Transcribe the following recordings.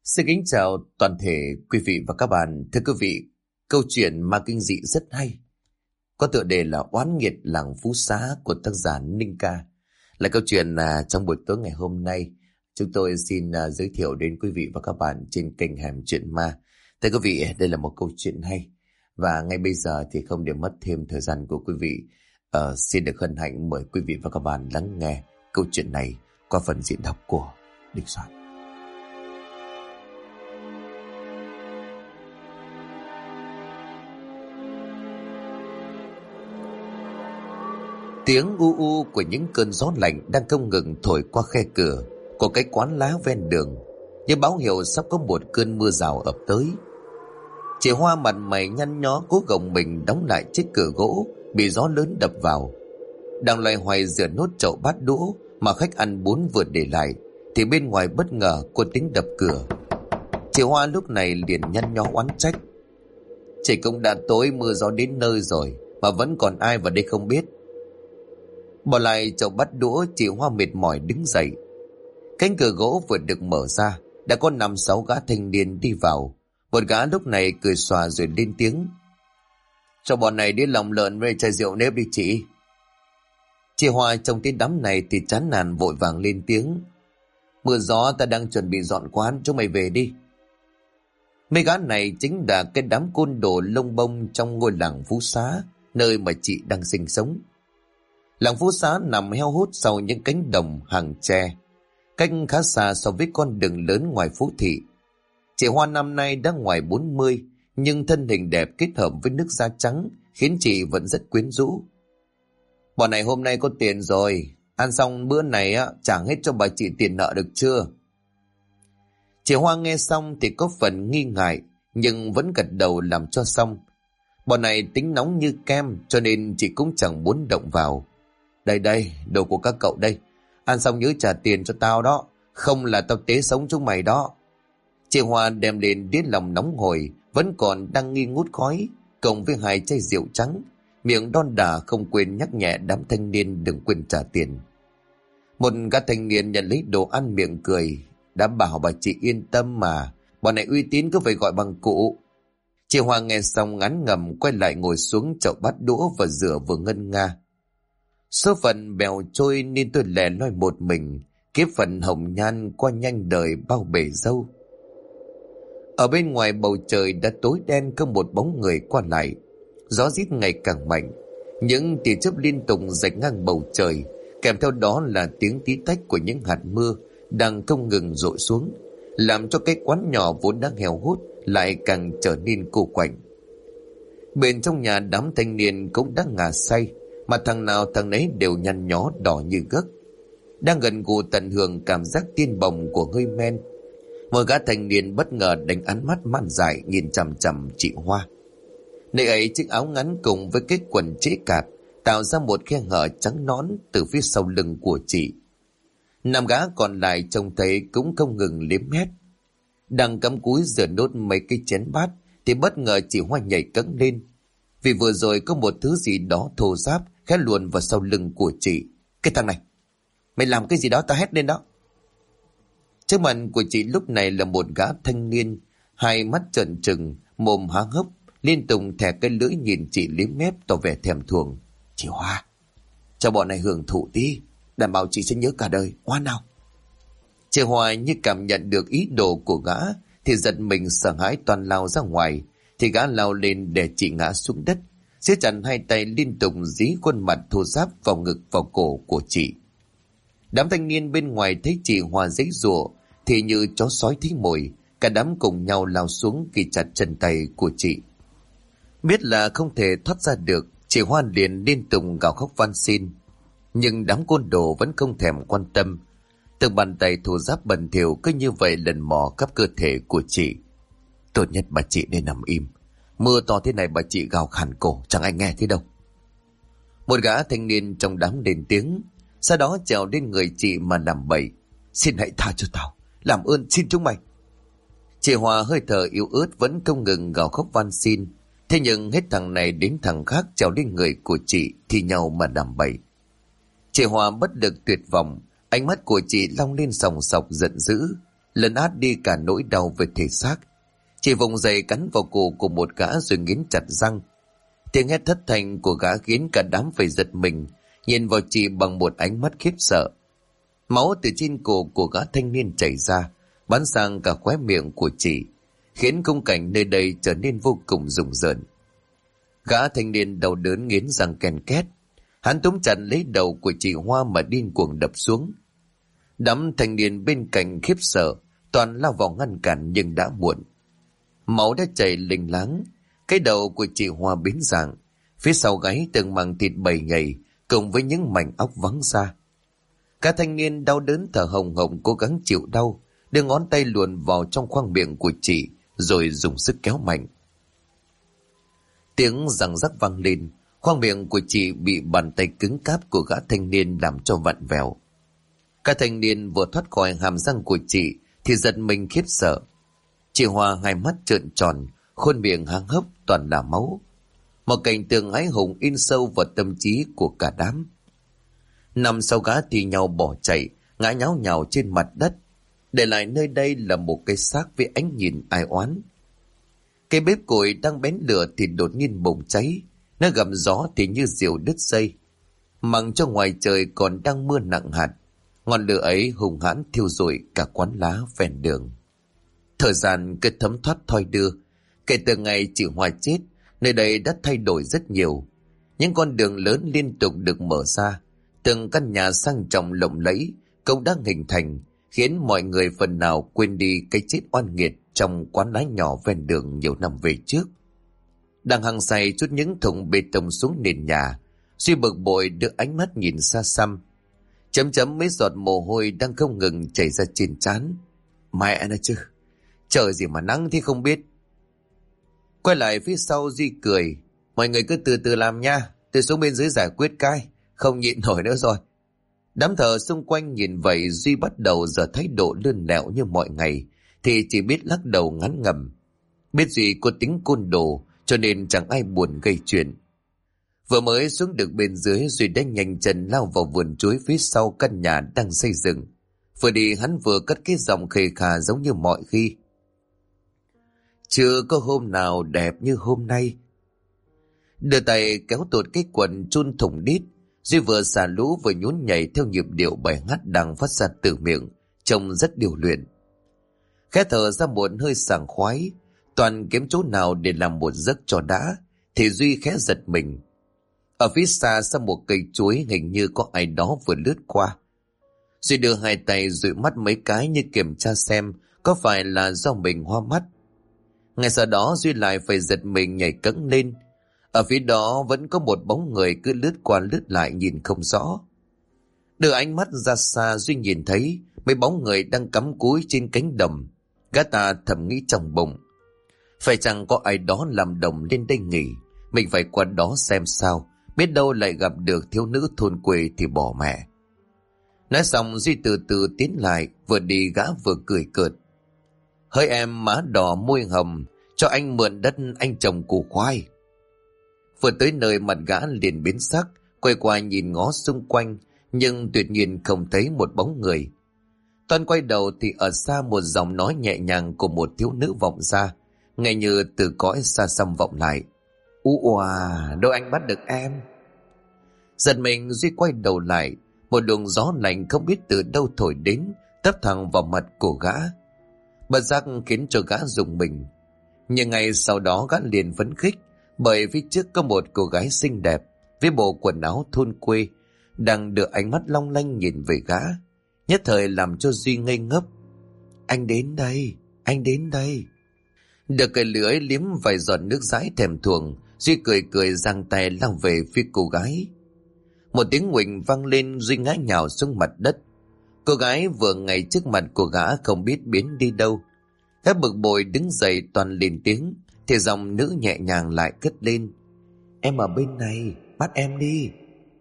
Xin kính chào toàn thể quý vị và các bạn. Thưa quý vị, câu chuyện ma kinh dị rất hay. Có tựa đề là Oán nghiệt làng Phú Xá của tác giả Ninh Ca. Là câu chuyện trong buổi tối ngày hôm nay, chúng tôi xin giới thiệu đến quý vị và các bạn trên kênh Hẻm Chuyện Ma. Thưa quý vị, đây là một câu chuyện hay. Và ngay bây giờ thì không để mất thêm thời gian của quý vị, xin được hân hạnh mời quý vị và các bạn lắng nghe câu chuyện này qua phần diễn đọc của Đình Soạn. Tiếng u u của những cơn gió lạnh đang không ngừng thổi qua khe cửa của cái quán lá ven đường, như báo hiệu sắp có một cơn mưa rào ập tới. Chị Hoa mặt mày nhăn nhó cố gồng mình đóng lại chiếc cửa gỗ bị gió lớn đập vào. Đang loay hoay rửa nốt chậu bát đũa mà khách ăn bún vừa để lại, thì bên ngoài bất ngờ có tiếng đập cửa. Chị Hoa lúc này liền nhăn nhó oán trách: "Chị cũng đã tối, mưa gió đến nơi rồi mà vẫn còn ai vào đây không biết." Bỏ lại chậu bát đũa, chị Hoa mệt mỏi đứng dậy. Cánh cửa gỗ vừa được mở ra, đã có 5-6 gã thanh niên đi vào. Một gã lúc này cười xòa rồi lên tiếng: "Cho bọn này đi lòng lợn với chai rượu nếp đi chị." Chị Hoa trông thấy đám này thì chán nản vội vàng lên tiếng: "Mưa gió, ta đang chuẩn bị dọn quán, chúng mày về đi." Mấy gã này chính là cái đám côn đồ lông bông trong ngôi làng Phú Xá, nơi mà chị đang sinh sống. Làng Phú Xá nằm heo hút sau những cánh đồng hàng tre, cách khá xa so với con đường lớn ngoài phố thị. Chị Hoa năm nay đã ngoài 40, nhưng thân hình đẹp kết hợp với nước da trắng khiến chị vẫn rất quyến rũ. "Bọn này hôm nay có tiền rồi, ăn xong bữa này trả hết cho bà chị tiền nợ được chưa?" Chị Hoa nghe xong thì có phần nghi ngại, nhưng vẫn gật đầu làm cho xong. Bọn này tính nóng như kem, cho nên chị cũng chẳng muốn động vào. Đây, đồ của các cậu đây. Ăn xong nhớ trả tiền cho tao đó, không là tao tế sống chúng mày đó. Chị Hoa đem lên đĩa lòng nóng hổi, vẫn còn đang nghi ngút khói, cộng với 2 chai rượu trắng. Miệng đon đả không quên nhắc nhẹ đám thanh niên đừng quên trả tiền. Một gã thanh niên nhận lấy đồ ăn miệng cười: "Đã bảo bà chị yên tâm mà, bọn này uy tín cứ phải gọi bằng cụ." Chị Hoa nghe xong ngán ngẩm quay lại ngồi xuống chậu bát đũa và rửa vừa ngân nga: "Số phận bèo trôi nên tôi lẻ loi một mình, kiếp phận hồng nhan qua nhanh đời bao bể dâu." Ở bên ngoài bầu trời đã tối đen, không một bóng người qua lại. Gió rít ngày càng mạnh, những tia chớp liên tục rạch ngang bầu trời, kèm theo đó là tiếng tí tách của những hạt mưa đang không ngừng rội xuống, làm cho cái quán nhỏ vốn đang heo hút lại càng trở nên cô quạnh. Bên trong nhà đám thanh niên cũng đang ngà say, mà thằng nào thằng nấy đều nhăn nhó đỏ như gấc. Đang gần gù tận hưởng cảm giác tiên bồng của hơi men, một gã thanh niên bất ngờ đánh ánh mắt man dại nhìn chằm chằm chị Hoa. Nơi ấy chiếc áo ngắn cùng với cái quần trễ cạp tạo ra một khe hở trắng nõn từ phía sau lưng của chị. 5 gã còn lại trông thấy cũng không ngừng liếm mét. Đang cắm cúi rửa nốt mấy cái chén bát thì bất ngờ chị Hoa nhảy cẫng lên, vì vừa rồi có một thứ gì đó thô ráp khẽ luồn vào sau lưng của chị. "Cái thằng này, mày làm cái gì đó?" ta hét lên đó. Trước mặt của chị lúc này là một gã thanh niên, 2 mắt trợn trừng, mồm há hốc, liên tục thè cái lưỡi nhìn chị liếm mép tỏ vẻ thèm thuồng. "Chị Hoa, cho bọn này hưởng thụ tí, đảm bảo chị sẽ nhớ cả đời, ngoan nào." Chị Hoa như cảm nhận được ý đồ của gã thì giật mình sợ hãi toàn lao ra ngoài, thì gã lao lên để chị ngã xuống đất, siết chặt 2 tay liên tục dí khuôn mặt thô ráp vào ngực vào cổ của chị. Đám thanh niên bên ngoài thấy chị Hoa giãy giụa thì như chó sói thấy mồi, cả đám cùng nhau lao xuống ghi chặt chân tay của chị. Biết là không thể thoát ra được, chị Hoa liền liên tục gào khóc van xin, nhưng đám côn đồ vẫn không thèm quan tâm. Từng bàn tay thô ráp bẩn thỉu cứ như vậy lần mò khắp cơ thể của chị. "Tốt nhất bà chị nên nằm im, mưa to thế này bà chị gào khàn cổ chẳng ai nghe thấy đâu." Một gã thanh niên trong đám lên tiếng, sau đó trèo lên người chị mà làm bậy: "Xin hãy tha cho tao, làm ơn xin chúng mày." Chị Hòa hơi thở yếu ớt vẫn không ngừng gào khóc van xin. Thế nhưng hết thằng này đến thằng khác trèo lên người của chị thì nhau mà làm bậy. Chị Hòa bất lực tuyệt vọng, ánh mắt của chị long lên sòng sọc giận dữ. lấn át đi cả nỗi đau về thể xác. Chị vùng dậy cắn vào cổ của một gã rồi nghiến chặt răng. Tiếng hét thất thanh của gã khiến cả đám phải giật mình, nhìn vào chị bằng một ánh mắt khiếp sợ. Máu từ trên cổ của gã thanh niên chảy ra, bắn sang cả khóe miệng của chị, khiến khung cảnh nơi đây trở nên vô cùng rùng rợn. Gã thanh niên đau đớn nghiến răng ken két, hắn túm chặt lấy đầu của chị Hoa mà điên cuồng đập xuống. Đám thanh niên bên cạnh khiếp sợ, toàn lao vào ngăn cản nhưng đã muộn. Máu đã chảy lênh láng, cái đầu của chị Hoa biến dạng, phía sau gáy từng mảng thịt bầy nhầy cùng với những mảnh óc vắng ra. Cả thanh niên đau đớn thở hồng hộc cố gắng chịu đau, đưa ngón tay luồn vào trong khoang miệng của chị rồi dùng sức kéo mạnh. Tiếng răng rắc vang lên, khoang miệng của chị bị bàn tay cứng cáp của gã thanh niên làm cho vặn vẹo. Cả thanh niên vừa thoát khỏi hàm răng của chị thì giật mình khiếp sợ. Chị Hoa hai mắt trợn tròn, khuôn miệng há hốc toàn là máu. Một cảnh tượng hãi hùng in sâu vào tâm trí của cả đám. Nằm sau gã thì nhau bỏ chạy, ngã nháo nhào trên mặt đất, để lại nơi đây là một cái xác với ánh nhìn ai oán. Cái bếp củi đang bén lửa thì đột nhiên bùng cháy, nó gầm gió thì như diều đứt dây. Mặc cho ngoài trời còn đang mưa nặng hạt, ngọn lửa ấy hùng hãn thiêu rụi cả quán lá ven đường. Thời gian cứ thấm thoát thoi đưa. Kể từ ngày chị Hoa chết, nơi đây đã thay đổi rất nhiều. Những con đường lớn liên tục được mở ra, từng căn nhà sang trọng lộng lẫy cũng đã hình thành, khiến mọi người phần nào quên đi cái chết oan nghiệt trong quán lá nhỏ ven đường nhiều năm về trước. Đang hăng say chút những thùng bê tông xuống nền nhà, Duy bực bội đưa ánh mắt nhìn xa xăm. Chấm chấm mấy giọt mồ hôi đang không ngừng chảy ra trên trán. Mẹ nó chứ, trời gì mà nắng thì không biết. Quay lại phía sau Duy cười. Mọi người cứ từ từ làm nha, tôi xuống bên dưới giải quyết cái, không nhịn nổi nữa rồi. Đám thợ xung quanh nhìn vậy Duy bắt đầu giờ thái độ lươn lẹo như mọi ngày, thì chỉ biết lắc đầu ngán ngẩm. Biết Duy có tính côn đồ, cho nên chẳng ai buồn gây chuyện. Vừa mới xuống được bên dưới, Duy đã nhanh chân lao vào vườn chuối phía sau căn nhà đang xây dựng. Vừa đi hắn vừa cất cái giọng khề khà giống như mọi khi. Chưa có hôm nào đẹp như hôm nay. Đưa tay kéo tuột cái quần chun thủng đít, Duy vừa xả lũ vừa nhún nhảy theo nhịp điệu bài hát đang phát ra từ miệng, trông rất điều luyện. Khẽ thở ra một hơi sảng khoái, toàn kiếm chỗ nào để làm một giấc cho đã, thì Duy khẽ giật mình. Ở phía xa sau một cây chuối hình như có ai đó vừa lướt qua. Duy đưa hai tay dụi mắt mấy cái như kiểm tra xem có phải là do mình hoa mắt. Ngay sau đó Duy lại phải giật mình nhảy cẫng lên. Ở phía đó vẫn có một bóng người cứ lướt qua lướt lại nhìn không rõ. Đưa ánh mắt ra xa, Duy nhìn thấy mấy bóng người đang cắm cúi trên cánh đồng. Gã ta thầm nghĩ trong bụng, phải chăng có ai đó làm đồng lên đây nghỉ, mình phải qua đó xem sao, biết đâu lại gặp được thiếu nữ thôn quê thì bỏ mẹ. Nói xong Duy từ từ tiến lại, vừa đi gã vừa cười cợt. Hơi em má đỏ môi hồng, cho anh mượn đất anh trồng củ khoai. Vừa tới nơi mặt gã liền biến sắc, quay qua nhìn ngó xung quanh, nhưng tuyệt nhiên không thấy một bóng người. Toàn quay đầu thì ở xa một giọng nói nhẹ nhàng của một thiếu nữ vọng ra, nghe như từ cõi xa xăm vọng lại. Ua, đâu anh bắt được em. Giật mình Duy quay đầu lại, một luồng gió lạnh không biết từ đâu thổi đến, tấp thẳng vào mặt của gã. Bất giác khiến cho gã rùng mình. Nhưng ngay sau đó gã liền phấn khích, bởi phía trước có một cô gái xinh đẹp với bộ quần áo thôn quê đang đưa ánh mắt long lanh nhìn về gã, nhất thời làm cho Duy ngây ngốc. Anh đến đây, anh đến đây. Được cái lưỡi liếm vài giọt nước dãi thèm thuồng, Duy cười cười giang tay lao về phía cô gái. Một tiếng nguỳnh vang lên, Duy ngã nhào xuống mặt đất. Cô gái vừa ngay trước mặt của gã không biết biến đi đâu. Gã bực bội đứng dậy toàn lên tiếng, thì giọng nữ nhẹ nhàng lại cất lên. Em ở bên này, bắt em đi.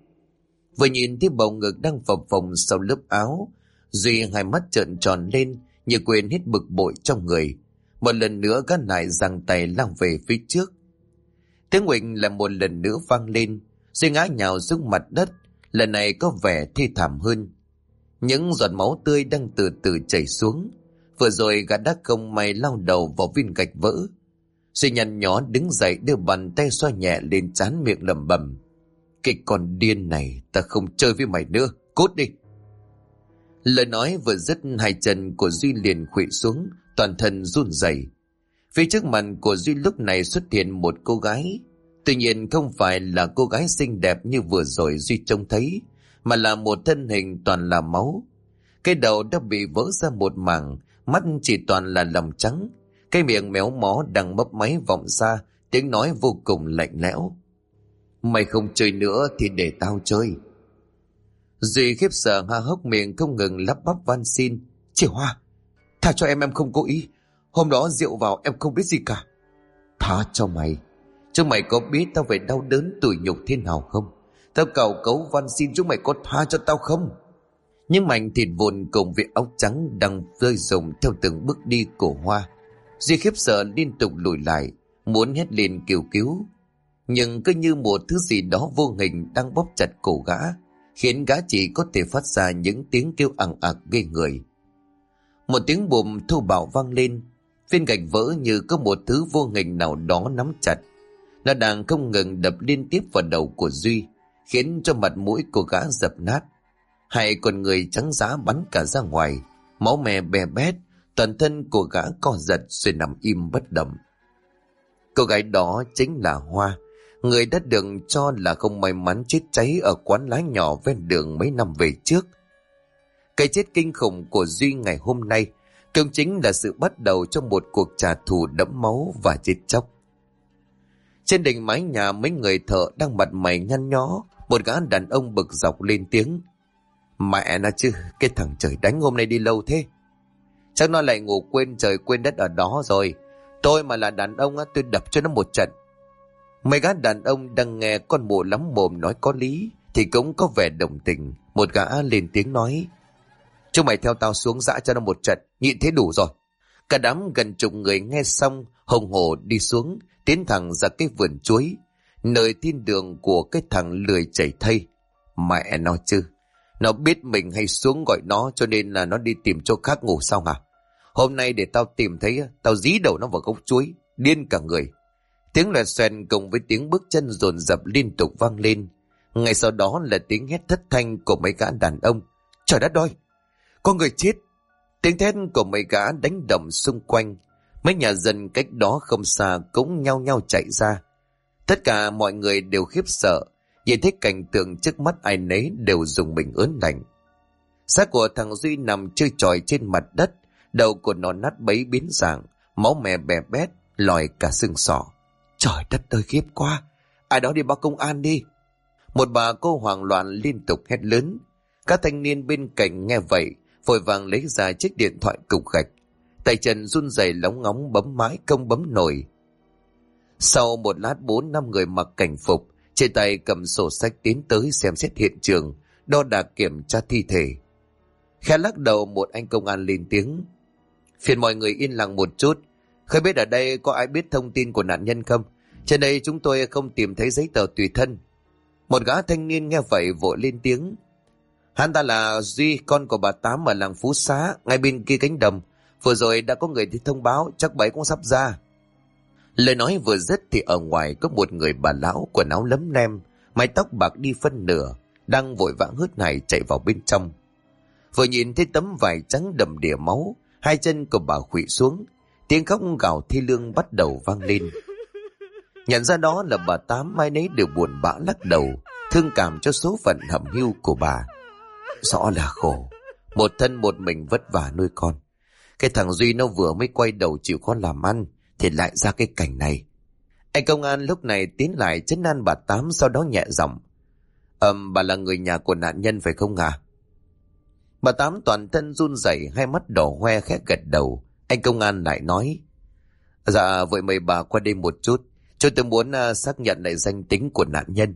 Vừa nhìn thấy bầu ngực đang phập phồng sau lớp áo, Duy hai mắt trợn tròn lên như quên hết bực bội trong người. Một lần nữa gã lại giằng tay lao về phía trước. Tiếng huỳnh là một lần nữa vang lên, Duy ngã nhào xuống mặt đất, lần này có vẻ thê thảm hơn. Những giọt máu tươi đang từ từ chảy xuống. Vừa rồi gã đã không may lao đầu vào viên gạch vỡ. Duy nhăn nhó đứng dậy, đưa bàn tay xoa nhẹ lên trán, miệng lẩm bẩm: "Cái con điên này, ta không chơi với mày nữa, cút đi." Lời nói vừa dứt, hai chân của Duy liền khuỵu xuống, toàn thân run rẩy. Phía trước mặt của Duy lúc này xuất hiện một cô gái. Tuy nhiên không phải là cô gái xinh đẹp như vừa rồi Duy trông thấy, mà là một thân hình toàn là máu. Cái đầu đã bị vỡ ra một mảng, mắt chỉ toàn là lòng trắng. Cái miệng méo mó đang mấp máy vọng ra, tiếng nói vô cùng lạnh lẽo: "Mày không chơi nữa thì để tao chơi." Duy khiếp sợ há hốc miệng, không ngừng lắp bắp van xin: "Chị Hoa, tha cho em không cố ý. Hôm đó rượu vào em không biết gì cả." "Tha cho mày. Chúng mày có biết tao phải đau đớn tủi nhục thế nào không? Tao cầu cấu van xin chúng mày có tha cho tao không?" Những mảnh thịt vụn cùng với áo trắng đang rơi rụng theo từng bước đi của Hoa. Duy khiếp sợ liên tục lùi lại, muốn hét lên kêu cứu, nhưng cứ như một thứ gì đó vô hình đang bóp chặt cổ gã, khiến gã chỉ có thể phát ra những tiếng kêu ẳng ặc ghê người. Một tiếng bùm thô bạo vang lên, viên gạch vỡ như có một thứ vô hình nào đó nắm chặt. Nó đang không ngừng đập liên tiếp vào đầu của Duy, khiến cho mặt mũi của gã dập nát. Hai con người trắng giá bắn cả ra ngoài, máu me bè bét, toàn thân của gã co giật rồi nằm im bất động. Cô gái đó chính là Hoa, người đã được cho là không may mắn chết cháy ở quán lá nhỏ ven đường mấy năm về trước. Cái chết kinh khủng của Duy ngày hôm nay cũng chính là sự bắt đầu cho một cuộc trả thù đẫm máu và chết chóc. Trên đỉnh mái nhà, mấy người thợ đang mặt mày nhăn nhó. Một gã đàn ông bực dọc lên tiếng: "Mẹ nó chứ, cái thằng trời đánh hôm nay đi lâu thế. Chắc nó lại ngủ quên trời quên đất ở đó rồi. Tôi mà là đàn ông tôi đập cho nó một trận." Mấy gã đàn ông đang nghe con mụ lắm mồm nói có lý thì cũng có vẻ đồng tình. Một gã lên tiếng nói: "Chúng mày theo tao xuống dã cho nó một trận, nhịn thế đủ rồi." Cả đám gần chục người nghe xong hùng hổ đi xuống, tiến thẳng ra cái vườn chuối, nơi thiên đường của cái thằng lười chảy thây. Mẹ nó chứ, nó biết mình hay xuống gọi nó cho nên là nó đi tìm chỗ khác ngủ sao hả? Hôm nay để tao tìm thấy, tao dí đầu nó vào gốc chuối, điên cả người. Tiếng loẹt xoẹt cùng với tiếng bước chân dồn dập liên tục vang lên. Ngay sau đó là tiếng hét thất thanh của mấy gã đàn ông: "Trời đất ơi, có người chết!" Tiếng thét của mấy gã đánh động xung quanh. Mấy nhà dân cách đó không xa cũng nhao nhao chạy ra. Tất cả mọi người đều khiếp sợ, nhìn thấy cảnh tượng trước mắt ai nấy đều rùng mình ớn lạnh. Xác của thằng Duy nằm trôi trọi trên mặt đất, đầu của nó nát bấy biến dạng, máu me bè bét, lòi cả xương sọ. Trời đất ơi, khiếp quá! Ai đó đi báo công an đi! Một bà cô hoảng loạn liên tục hét lớn. Các thanh niên bên cạnh nghe vậy vội vàng lấy ra chiếc điện thoại cục gạch, tay chân run rẩy lóng ngóng bấm mãi không bấm nổi. Sau một lát 4-5 người mặc cảnh phục, trên tay cầm sổ sách tiến tới xem xét hiện trường, đo đạc kiểm tra thi thể. Khẽ lắc đầu, một anh công an lên tiếng: "Phiền mọi người yên lặng một chút. Không biết ở đây có ai biết thông tin của nạn nhân không? Trên đây chúng tôi không tìm thấy giấy tờ tùy thân." Một gã thanh niên nghe vậy vội lên tiếng: "Hắn ta là Duy, con của bà Tám ở làng Phú Xá, ngay bên kia cánh đồng. Vừa rồi đã có người đi thông báo, chắc bà ấy cũng sắp ra." Lời nói vừa dứt thì ở ngoài có một người bà lão quần áo lấm lem, mái tóc bạc đi phân nửa, đang vội vã hớt hải chạy vào bên trong. Vừa nhìn thấy tấm vải trắng đầm đìa máu, hai chân của bà khuỵu xuống, tiếng khóc gào thê lương bắt đầu vang lên. Nhận ra đó là bà Tám, mai nấy đều buồn bã lắc đầu, thương cảm cho số phận hẩm hiu của bà. Rõ là khổ, một thân một mình vất vả nuôi con. Cái thằng Duy nó vừa mới quay đầu chịu khó làm ăn thì lại ra cái cảnh này. Anh công an lúc này tiến lại trấn an bà Tám, sau đó nhẹ giọng: Bà là người nhà của nạn nhân phải không ạ?" Bà Tám toàn thân run rẩy, hai mắt đỏ hoe khẽ gật đầu. Anh công an lại nói: "Dạ, vậy mời bà qua đây một chút. Chúng tôi muốn xác nhận lại danh tính của nạn nhân."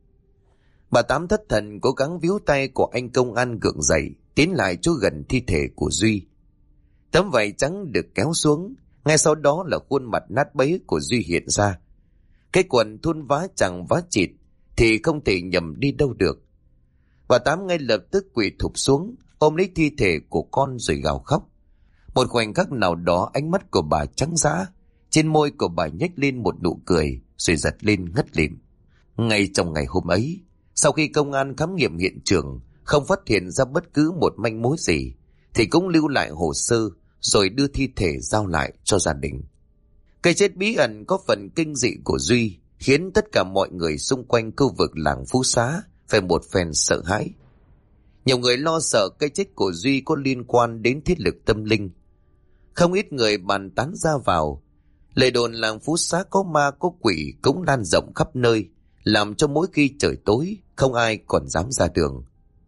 Bà Tám thất thần cố gắng víu tay của anh công an gượng dậy, tiến lại chỗ gần thi thể của Duy. Tấm vải trắng được kéo xuống, ngay sau đó là khuôn mặt nát bấy của Duy hiện ra. Cái quần thun vá chẳng vá chịt thì không thể nhầm đi đâu được. Bà Tám ngay lập tức quỳ thụp xuống, ôm lấy thi thể của con rồi gào khóc. Một khoảnh khắc nào đó ánh mắt của bà trắng dã, trên môi của bà nhếch lên một nụ cười rồi giật lên ngất lịm. Ngay trong ngày hôm ấy, sau khi công an khám nghiệm hiện trường không phát hiện ra bất cứ một manh mối gì, thì cũng lưu lại hồ sơ rồi đưa thi thể giao lại cho gia đình. Cái chết bí ẩn có phần kinh dị của Duy khiến tất cả mọi người xung quanh khu vực làng Phú Xá phải một phen sợ hãi. Nhiều người lo sợ cái chết của Duy có liên quan đến thiết lực tâm linh. Không ít người bàn tán ra vào. Lời đồn làng Phú Xá có ma có quỷ cũng lan rộng khắp nơi, làm cho mỗi khi trời tối không ai còn dám ra đường.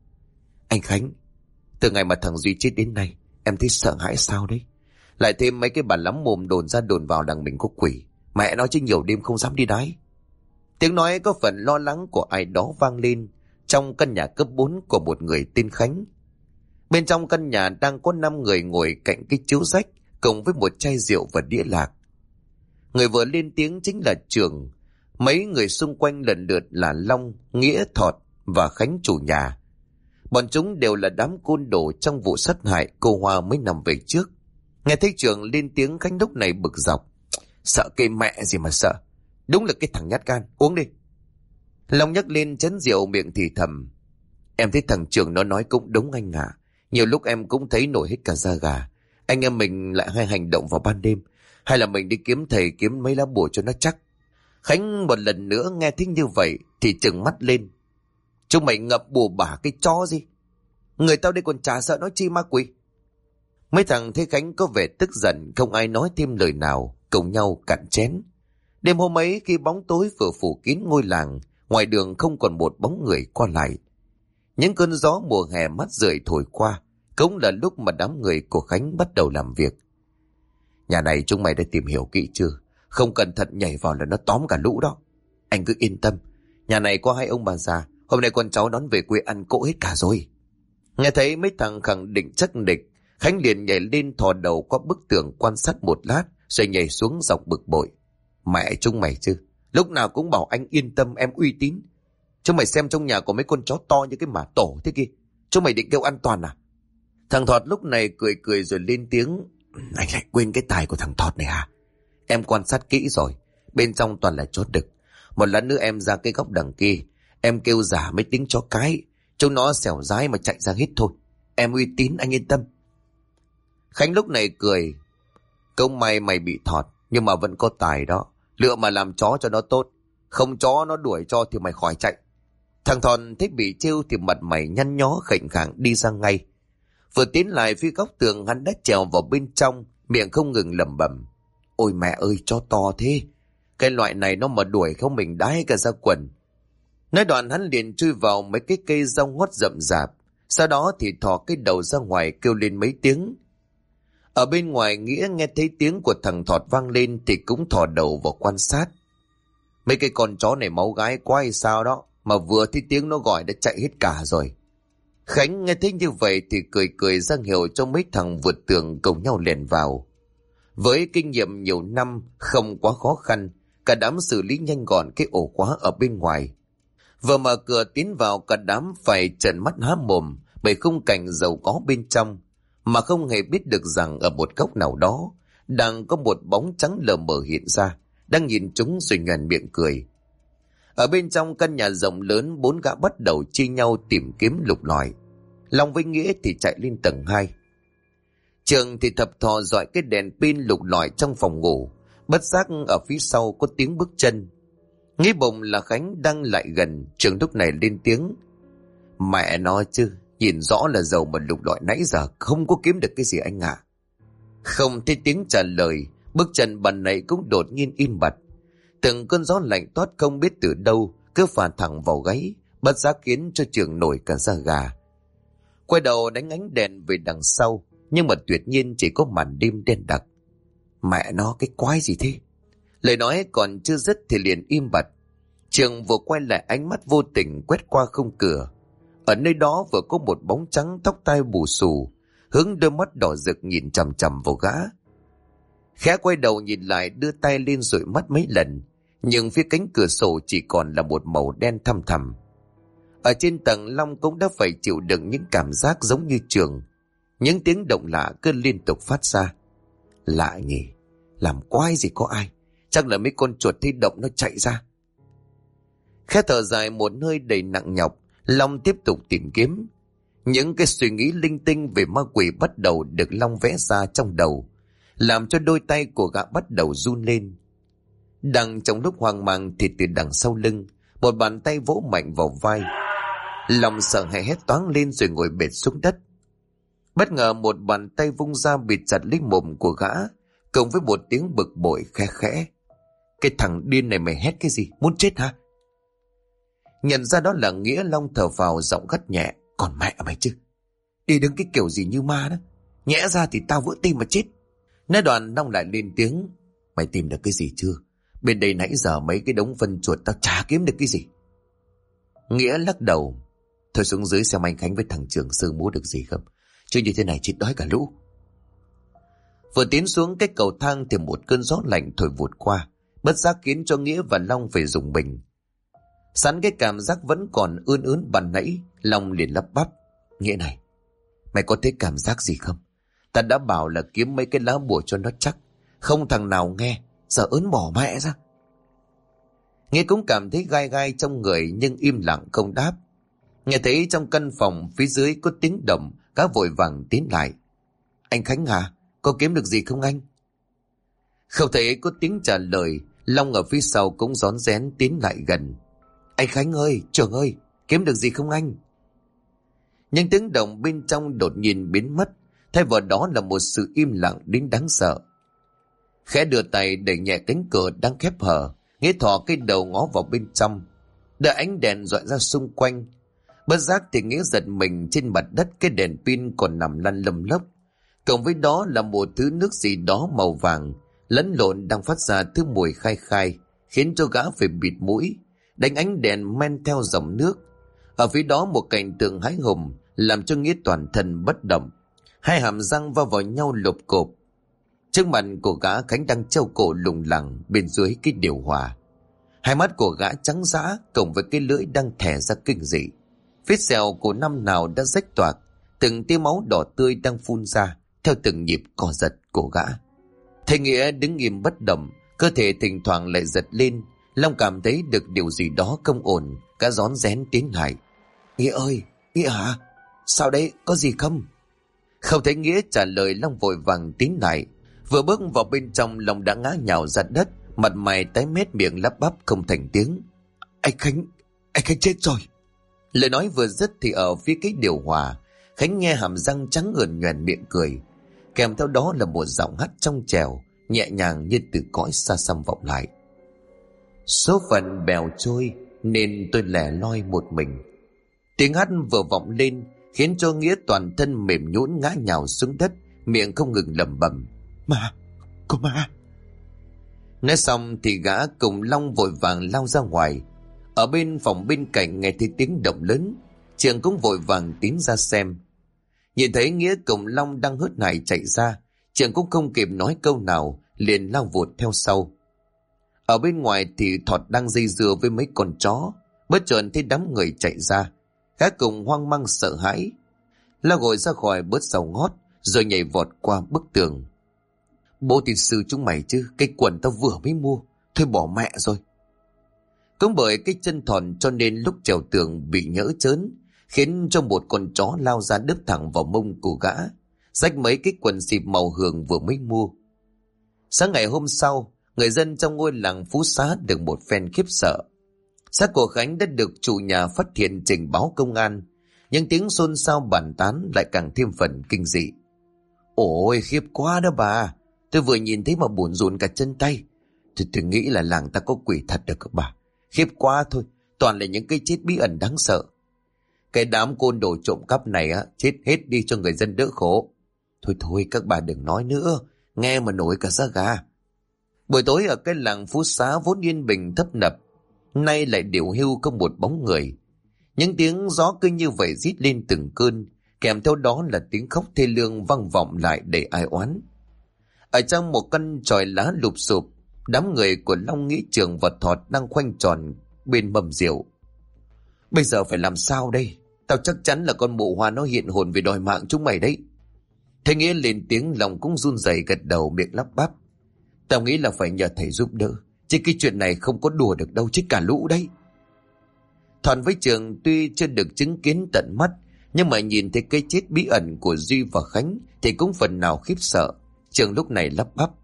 Anh Khánh, từ ngày mà thằng Duy chết đến nay, em thấy sợ hãi sao đấy. Lại thêm mấy cái bản lắm mồm đồn ra đồn vào đằng mình có quỷ. Mẹ nói chứ nhiều đêm không dám đi đái. Tiếng nói có phần lo lắng của ai đó vang lên trong căn nhà cấp 4 của một người tên Khánh. Bên trong căn nhà đang có 5 người ngồi cạnh cái chiếu rách cùng với một chai rượu và đĩa lạc. Người vừa lên tiếng chính là Trường. Mấy người xung quanh lần lượt là Long, Nghĩa, Thọt và Khánh chủ nhà. Bọn chúng đều là đám côn đồ trong vụ sát hại cô Hoa mấy năm về trước. Nghe thấy Trường lên tiếng, Khánh lúc này bực dọc. Sợ cái mẹ gì mà sợ. Đúng là cái thằng nhát gan, uống đi. Long nhấc lên chén rượu miệng thì thầm. Em thấy thằng Trường nó nói cũng đúng anh ạ. Nhiều lúc em cũng thấy nổi hết cả da gà. Anh em mình lại hay hành động vào ban đêm. Hay là mình đi kiếm thầy kiếm mấy lá bùa cho nó chắc. Khánh một lần nữa nghe thấy như vậy thì trừng mắt lên. Chúng mày ngập bùa bả cái chó gì. Người tao đây còn chả sợ nói chi ma quỷ. Mấy thằng thấy Khánh có vẻ tức giận, không ai nói thêm lời nào, cùng nhau cạn chén. Đêm hôm ấy khi bóng tối vừa phủ kín ngôi làng, ngoài đường không còn một bóng người qua lại. Những cơn gió mùa hè mát rượi thổi qua, cũng là lúc mà đám người của Khánh bắt đầu làm việc. Nhà này chúng mày đã tìm hiểu kỹ chưa? Không cẩn thận nhảy vào là nó tóm cả lũ đó. Anh cứ yên tâm, nhà này có 2 ông bà già, hôm nay con cháu đón về quê ăn cỗ hết cả rồi. Nghe thấy mấy thằng khẳng định chắc nịch, Khánh liền nhảy lên thò đầu qua bức tường quan sát một lát rồi nhảy xuống dọc bực bội. Mẹ chúng mày chứ, lúc nào cũng bảo anh yên tâm, em uy tín. Chúng mày xem trong nhà có mấy con chó to như cái mả tổ thế kia, chúng mày định kêu an toàn à? Thằng Thọt lúc này cười cười rồi lên tiếng. Anh lại quên cái tài của thằng Thọt này à? Em quan sát kỹ rồi, bên trong toàn là chó đực. Một lát nữa em ra cái góc đằng kia, em kêu giả mấy tiếng chó cái, chúng nó xẻo dái mà chạy ra hết thôi. Em uy tín, anh yên tâm. Khánh lúc này cười. Công mày bị thọt, nhưng mà vẫn có tài đó. Lựa mà làm chó cho nó tốt. Không chó nó đuổi cho thì mày khỏi chạy. Thằng Thọt thấy bị trêu thì mặt mày nhăn nhó khệnh khạng đi ra ngay. Vừa tiến lại phía góc tường, hắn đã trèo vào bên trong, miệng không ngừng lẩm bẩm. Ôi mẹ ơi, chó to thế. Cái loại này nó mà đuổi không mình đái cả ra quần. Nói đoạn hắn liền chui vào mấy cái cây rau ngót rậm rạp. Sau đó thì thò cái đầu ra ngoài kêu lên mấy tiếng. Ở bên ngoài Nghĩa nghe thấy tiếng của thằng Thọt vang lên thì cũng thò đầu vào quan sát. Mấy cái con chó này máu gái quá hay sao đó, mà vừa thấy tiếng nó gọi đã chạy hết cả rồi. Khánh nghe thấy như vậy thì cười cười ra hiệu cho mấy thằng vượt tường cùng nhau lèn vào. Với kinh nghiệm nhiều năm không quá khó khăn, cả đám xử lý nhanh gọn cái ổ khóa ở bên ngoài. Vừa mở cửa tiến vào, cả đám phải trợn mắt há mồm bởi khung cảnh giàu có bên trong, mà không hề biết được rằng ở một góc nào đó đang có một bóng trắng lờ mờ hiện ra, đang nhìn chúng rồi nhoẻn miệng cười. Ở bên trong căn nhà rộng lớn, 4 gã bắt đầu chia nhau tìm kiếm lục lọi. Long với Nghĩa thì chạy lên tầng 2. Trường thì thập thò dọi cái đèn pin lục lọi trong phòng ngủ. Bất giác ở phía sau có tiếng bước chân. Nghĩ bụng là Khánh đang lại gần. Trường lúc này lên tiếng. Mẹ nói chứ, nhìn rõ là dầu mà lục lọi nãy giờ không có kiếm được cái gì anh ạ. Không thấy tiếng trả lời, bước chân bàn này cũng đột nhiên im bặt. Từng cơn gió lạnh toát không biết từ đâu cứ phả thẳng vào gáy, bất giác khiến cho Trường nổi cả da gà. Quay đầu đánh ánh đèn về đằng sau, nhưng mà tuyệt nhiên chỉ có màn đêm đen đặc. Mẹ nó, cái quái gì thế? Lời nói còn chưa dứt thì liền im bặt. Trường vừa quay lại, ánh mắt vô tình quét qua khung cửa. Ở nơi đó vừa có một bóng trắng tóc tai bù xù, hướng đôi mắt đỏ rực nhìn chằm chằm vào gã. Khẽ quay đầu nhìn lại, đưa tay lên dụi mắt mấy lần, nhưng phía cánh cửa sổ chỉ còn là một màu đen thăm thẳm. Ở trên tầng, Long cũng đã phải chịu đựng những cảm giác giống như Trường. Những tiếng động lạ cứ liên tục phát ra. Lạ nhỉ, làm quái gì có ai, chắc là mấy con chuột thấy động nó chạy ra. Khẽ thở dài một hơi đầy nặng nhọc, Long tiếp tục tìm kiếm. Những cái suy nghĩ linh tinh về ma quỷ bắt đầu được Long vẽ ra trong đầu, làm cho đôi tay của gã bắt đầu run lên. Đang trong lúc hoang mang thì từ đằng sau lưng, một bàn tay vỗ mạnh vào vai. Long sợ hãi hét toáng lên rồi ngồi bệt xuống đất. Bất ngờ một bàn tay vung ra bịt chặt lấy mồm của gã, cộng với một tiếng bực bội khe khẽ. Cái thằng điên này mày hét cái gì, muốn chết hả? Nhận ra đó là Nghĩa, Long thở vào giọng gắt nhẹ. Còn mẹ mày chứ, đi đứng cái kiểu gì như ma đó, nhẽ ra thì tao vỡ tim mà chết. Nói đoạn Long lại lên tiếng. Mày tìm được cái gì chưa? Bên đây nãy giờ mấy cái đống phân chuột tao chả kiếm được cái gì. Nghĩa lắc đầu. Thôi xuống dưới xem anh Khánh với thằng trưởng sư mua được gì không, chứ như thế này chết đói cả lũ. Vừa tiến xuống cái cầu thang thì một cơn gió lạnh thổi vụt qua, bất giác khiến cho Nghĩa và Long phải rùng mình. Sẵn cái cảm giác vẫn còn ươn ướn ban nãy, Long liền lắp bắp. Nghĩa này, mày có thấy cảm giác gì không? Ta đã bảo là kiếm mấy cái lá bùa cho nó chắc, không thằng nào nghe, giờ ớn bỏ mẹ ra. Nghĩa cũng cảm thấy gai gai trong người nhưng im lặng không đáp. Nghe thấy trong căn phòng phía dưới có tiếng động, gã vội vàng tiến lại. Anh Khánh hả? Có kiếm được gì không anh? Không thấy có tiếng trả lời, Long ở phía sau cũng rón rén tiến lại gần. Anh Khánh ơi, trưởng ơi, kiếm được gì không anh? Nhưng tiếng động bên trong đột nhiên biến mất, thay vào đó là một sự im lặng đến đáng sợ. Khẽ đưa tay đẩy nhẹ cánh cửa đang khép hở, Nghĩa thò cái đầu ngó vào bên trong. Đợi ánh đèn rọi ra xung quanh, bất giác thì Nghĩa giật mình. Trên mặt đất cái đèn pin còn nằm lăn lầm lốc, cộng với đó là một thứ nước gì đó màu vàng lẫn lộn đang phát ra thứ mùi khai khai, khiến cho gã phải bịt mũi, đánh ánh đèn men theo dòng nước. Ở phía đó một cảnh tượng hãi hùng làm cho Nghĩa toàn thân bất động, hai hàm răng va vào nhau lộp cộp. Trước mặt của gã, Khánh đang treo cổ lủng lẳng bên dưới cái điều hòa. Hai mắt của gã trắng dã, cộng với cái lưỡi đang thè ra kinh dị. Vết sẹo của năm nào đã rách toạc, từng tia máu đỏ tươi đang phun ra theo từng nhịp co giật của gã. Thầy Nghĩa đứng im bất động, cơ thể thỉnh thoảng lại giật lên. Long cảm thấy được điều gì đó không ổn, cả rón rén tiến lại. Nghĩa ơi, Nghĩa hả? Sao đấy, có gì không? Không thấy Nghĩa trả lời, Long vội vàng tiến lại. Vừa bước vào bên trong, Long đã ngã nhào ra đất, mặt mày tái mét, miệng lắp bắp không thành tiếng. Anh Khánh chết rồi. Lời nói vừa dứt thì ở phía cái điều hòa, Khánh nghe hàm răng trắng ươn nhoẻn miệng cười, kèm theo đó là một giọng hát trong trẻo nhẹ nhàng như từ cõi xa xăm vọng lại. Số phận bèo trôi nên tôi lẻ loi một mình. Tiếng hát vừa vọng lên khiến cho Nghĩa toàn thân mềm nhũn ngã nhào xuống đất, miệng không ngừng lẩm bẩm. Ma, có ma. Nói xong thì gã cùng Long vội vàng lao ra ngoài. Ở bên phòng bên cạnh nghe thấy tiếng động lớn, Trường cũng vội vàng tiến ra xem. Nhìn thấy Nghĩa cùng Long đang hớt hải chạy ra, Trường cũng không kịp nói câu nào, liền lao vụt theo sau. Ở bên ngoài thì Thọt đang dây dưa với mấy con chó, bất chợt thấy đám người chạy ra, gã cùng hoang mang sợ hãi, lao gội ra khỏi bớt sầu ngót rồi nhảy vọt qua bức tường. Bố thịt sư chúng mày chứ, cái quần tao vừa mới mua, thôi bỏ mẹ rồi. Cũng bởi cái chân thòn cho nên lúc trèo tường bị nhỡ chớn, khiến cho một con chó lao ra đớp thẳng vào mông của gã, rách mấy cái quần xịp màu hường vừa mới mua. Sáng ngày hôm sau, người dân trong ngôi làng Phú Xá được một phen khiếp sợ. Xác của Khánh đã được chủ nhà phát hiện trình báo công an, nhưng tiếng xôn xao bàn tán lại càng thêm phần kinh dị. Ôi khiếp quá đó bà, tôi vừa nhìn thấy mà buồn rùn cả chân tay. Tôi nghĩ là làng ta có quỷ thật được các bà. Khiếp quá thôi, toàn là những cái chết bí ẩn đáng sợ. Cái đám côn đồ trộm cắp này á, chết hết đi cho người dân đỡ khổ. Thôi các bà đừng nói nữa, nghe mà nổi cả da gà. Buổi tối ở cái làng Phú Xá vốn yên bình thấp nập, nay lại điều hưu không một bóng người. Những tiếng gió cứ như vậy rít lên từng cơn, kèm theo đó là tiếng khóc thê lương vang vọng lại đầy ai oán. Ở trong một căn chòi lá lụp xụp, đám người của Long, Nghĩa, Trường và Thọt đang khoanh tròn bên mâm rượu. Bây giờ phải làm sao đây? Tao chắc chắn là con mụ Hoa nó hiện hồn về đòi mạng chúng mày đấy. Thấy Nghĩa lên tiếng, lòng cũng run rẩy, gật đầu miệng lắp bắp. Tao nghĩ là phải nhờ thầy giúp đỡ, chứ cái chuyện này không có đùa được đâu, chết cả lũ đấy. Thuận với Trường tuy chưa được chứng kiến tận mắt, nhưng mà nhìn thấy cái chết bí ẩn của Duy và Khánh thì cũng phần nào khiếp sợ. Trường lúc này lắp bắp.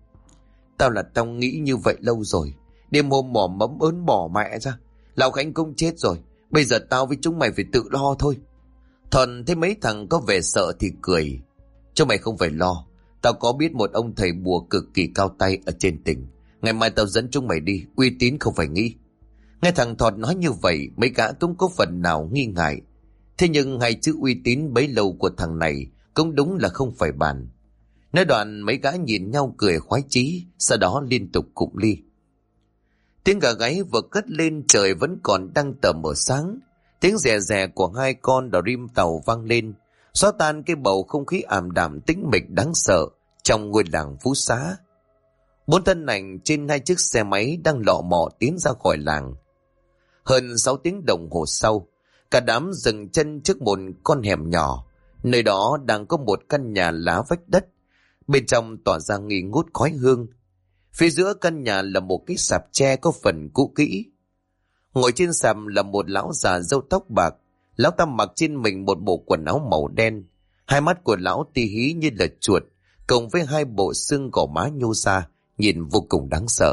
Tao nghĩ như vậy lâu rồi. Đêm hôm mò mẫm ớn bỏ mẹ ra. Lão Khánh cũng chết rồi. Bây giờ tao với chúng mày phải tự lo thôi. Thuận thấy mấy thằng có vẻ sợ thì cười. Chúng mày không phải lo. Tao có biết một ông thầy bùa cực kỳ cao tay ở trên tỉnh. Ngày mai tao dẫn chúng mày đi. Uy tín không phải nghĩ. Nghe thằng Thọt nói như vậy, mấy gã cũng có phần nào nghi ngại. Thế nhưng hai chữ uy tín bấy lâu của thằng này cũng đúng là không phải bàn. Nói đoạn mấy gã nhìn nhau cười khoái chí, sau đó liên tục cụm ly. Tiếng gà gáy vừa cất lên, trời vẫn còn đang tờ mờ sáng. Tiếng rè rè của hai con đò rim tàu vang lên, xóa tan cái bầu không khí ảm đạm tĩnh mịch đáng sợ trong ngôi làng Phú Xá. 4 thân ảnh trên 2 chiếc xe máy đang lọ mọ tiến ra khỏi làng. Hơn 6 tiếng đồng hồ sau, cả đám dừng chân trước một con hẻm nhỏ. Nơi đó đang có một căn nhà lá vách đất, bên trong tỏa ra nghi ngút khói hương. Phía giữa căn nhà là một cái sạp tre có phần cũ kỹ. Ngồi trên sạp là một lão già râu tóc bạc. Lão ta mặc trên mình một bộ quần áo màu đen. Hai mắt của lão tí hí như là chuột, cộng với 2 bộ xương gò má nhô ra, nhìn vô cùng đáng sợ.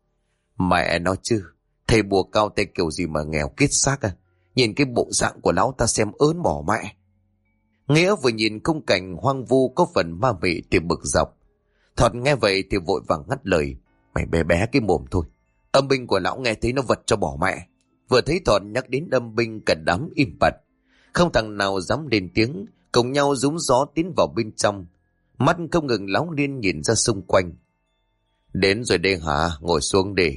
Mẹ nó chứ, thầy bùa cao tay kiểu gì mà nghèo kết xác à? Nhìn cái bộ dạng của lão ta xem ớn bỏ mẹ. Nghĩa vừa nhìn khung cảnh hoang vu có phần ma mị thì bực dọc. Thọt nghe vậy thì vội vàng ngắt lời. Mày bé bé cái mồm thôi. Âm binh của lão nghe thấy nó vật cho bỏ mẹ. Vừa thấy Thọt nhắc đến âm binh, cả đám im bặt. Không thằng nào dám lên tiếng, cùng nhau rúm gió tiến vào bên trong. Mắt không ngừng lóng liên nhìn ra xung quanh. Đến rồi đây hả? Ngồi xuống đi.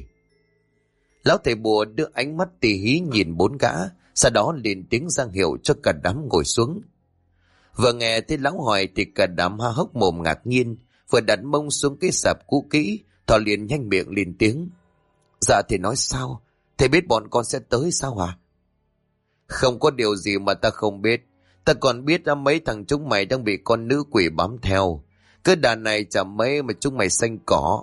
Lão thầy bùa đưa ánh mắt tì hí nhìn 4 gã, sau đó lên tiếng ra hiệu cho cả đám ngồi xuống. Vừa nghe thấy lão hỏi thì cả đám há hốc mồm ngạc nhiên, vừa đặt mông xuống cái sạp cũ kỹ, Thọ liền nhanh miệng lên tiếng. Dạ thì nói sao? Thầy biết bọn con sẽ tới sao hả? Không có điều gì mà ta không biết. Ta còn biết mấy thằng chúng mày đang bị con nữ quỷ bám theo. Cái đàn này chả mấy mà chúng mày xanh cỏ.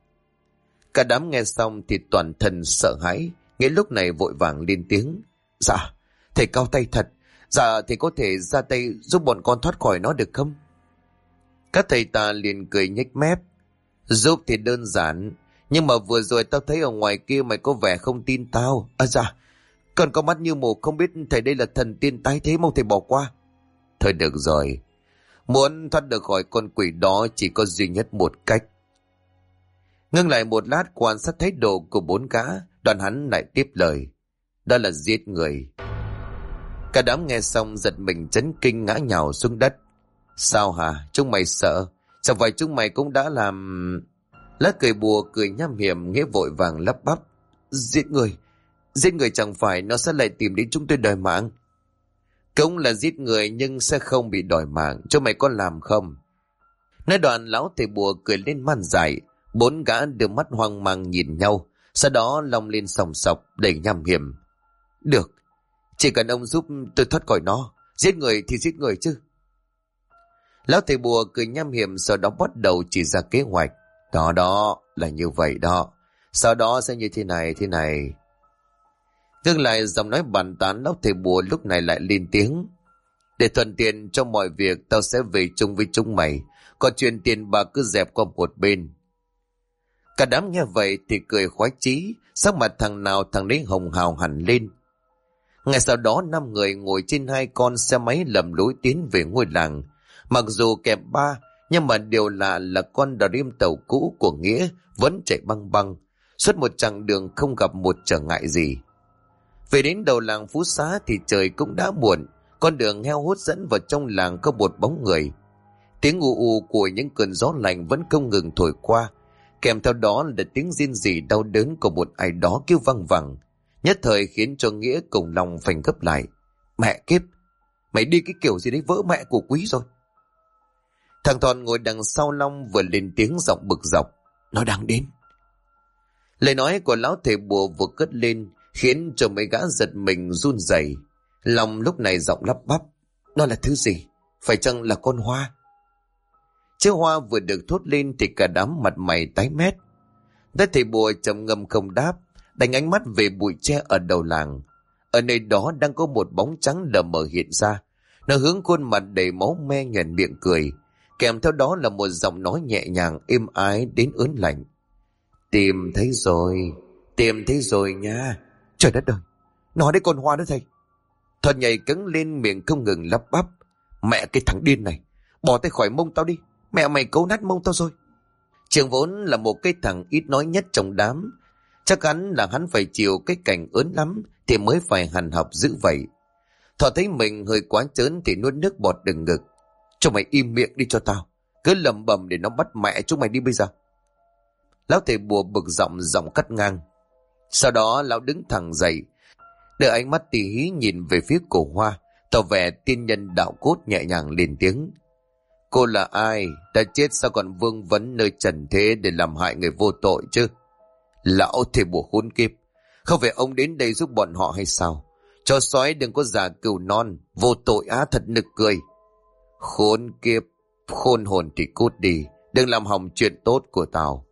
Cả đám nghe xong thì toàn thân sợ hãi. Nghĩa lúc này vội vàng lên tiếng. Dạ, thầy cao tay thật. Dạ, thầy có thể ra tay giúp bọn con thoát khỏi nó được không? Các thầy ta liền cười nhếch mép. Giúp thì đơn giản. Nhưng mà vừa rồi tao thấy ở ngoài kia mày có vẻ không tin tao. À dạ, còn có mắt như mù, không biết thầy đây là thần tiên tái thế, mong thầy bỏ qua. Thôi được rồi. Muốn thoát được khỏi con quỷ đó chỉ có duy nhất một cách. Ngưng lại một lát quan sát thái độ của 4 gã, đoàn hắn lại tiếp lời. Đó là giết người. Cả đám nghe xong giật mình chấn kinh ngã nhào xuống đất. Sao hả? Chúng mày sợ? Chẳng phải chúng mày cũng đã làm... Lá cười bùa cười nham hiểm, Nghĩa vội vàng lắp bắp. Giết người? Giết người chẳng phải nó sẽ lại tìm đến chúng tôi đòi mạng? Cũng là giết người nhưng sẽ không bị đòi mạng. Cho mày có làm không? Nói đoạn lão thầy bùa cười lên man dại. 4 gã đưa mắt hoang mang nhìn nhau, sau đó long lên sòng sọc đầy nham hiểm. Được, chỉ cần ông giúp tôi thoát khỏi nó. Giết người thì giết người chứ. Lão thầy bùa cười nham hiểm, sau đó bắt đầu chỉ ra kế hoạch. Đó là như vậy đó. Sau đó sẽ như thế này. Dừng lại giọng nói bàn tán, lão thầy bùa lúc này lại lên tiếng. Để thuận tiện cho mọi việc, tao sẽ về chung với chúng mày. Còn chuyện tiền bạc cứ dẹp qua một bên. Cả đám nghe vậy thì cười khoái chí, sắc mặt thằng nào thằng đấy hồng hào hẳn lên. Ngay sau đó 5 người ngồi trên 2 con xe máy lầm lối tiến về ngôi làng. Mặc dù kẹp 3, nhưng mà điều lạ là con Dream tàu cũ của Nghĩa vẫn chạy băng băng, suốt một chặng đường không gặp một trở ngại gì. Về đến đầu làng Phú Xá thì trời cũng đã muộn, con đường heo hút dẫn vào trong làng có một bóng người. Tiếng ù ù của những cơn gió lạnh vẫn không ngừng thổi qua, kèm theo đó là tiếng rên rỉ đau đớn của một ai đó kêu văng vẳng, nhất thời khiến cho Nghĩa cùng lòng phanh gấp lại. Mẹ kiếp, mày đi cái kiểu gì đấy, vỡ mẹ của Quý rồi. Thằng Thòn ngồi đằng sau Long vừa lên tiếng giọng bực dọc. Nó đang đến. Lời nói của lão thầy bùa vừa cất lên khiến cho mấy gã giật mình run rẩy. Long lúc này giọng lắp bắp. Nó là thứ gì? Phải chăng là con Hoa? Chiếc hoa vừa được thốt lên thì cả đám mặt mày tái mét. Đại thầy bùa trầm ngâm không đáp, đánh ánh mắt về bụi tre ở đầu làng. Ở nơi đó đang có một bóng trắng lờ mờ hiện ra. Nó hướng khuôn mặt đầy máu me nhoẻn miệng cười, kèm theo đó là một giọng nói nhẹ nhàng êm ái đến ớn lạnh. Tìm thấy rồi nha. Trời đất ơi, nó đấy con Hoa đó thầy. Thuật nhảy cứng lên miệng không ngừng lắp bắp. Mẹ cái thằng điên này, bỏ tay khỏi mông tao đi. Mẹ mày cấu nát mông tao rồi. Trường vốn là một cái thằng ít nói nhất trong đám. Chắc chắn là hắn phải chịu cái cảnh ớn lắm thì mới phải hành học dữ vậy. Thọ thấy mình hơi quá trớn thì nuốt nước bọt đừng ngực. Cho mày im miệng đi cho tao. Cứ lầm bầm để nó bắt mẹ chúng mày đi bây giờ. Lão thầy bùa bực giọng cắt ngang. Sau đó lão đứng thẳng dậy, đưa ánh mắt tỉ hí nhìn về phía cổ Hoa, tỏ vẻ tiên nhân đạo cốt nhẹ nhàng lên tiếng. Cô là ai? Đã chết sao còn vương vấn nơi trần thế để làm hại người vô tội chứ? Lão thầy bùa khốn kiếp, không phải ông đến đây giúp bọn họ hay sao? Cho sói đừng có già cừu non, vô tội á, thật nực cười. Khốn kiếp, khôn hồn thì cút đi, đừng làm hỏng chuyện tốt của tao.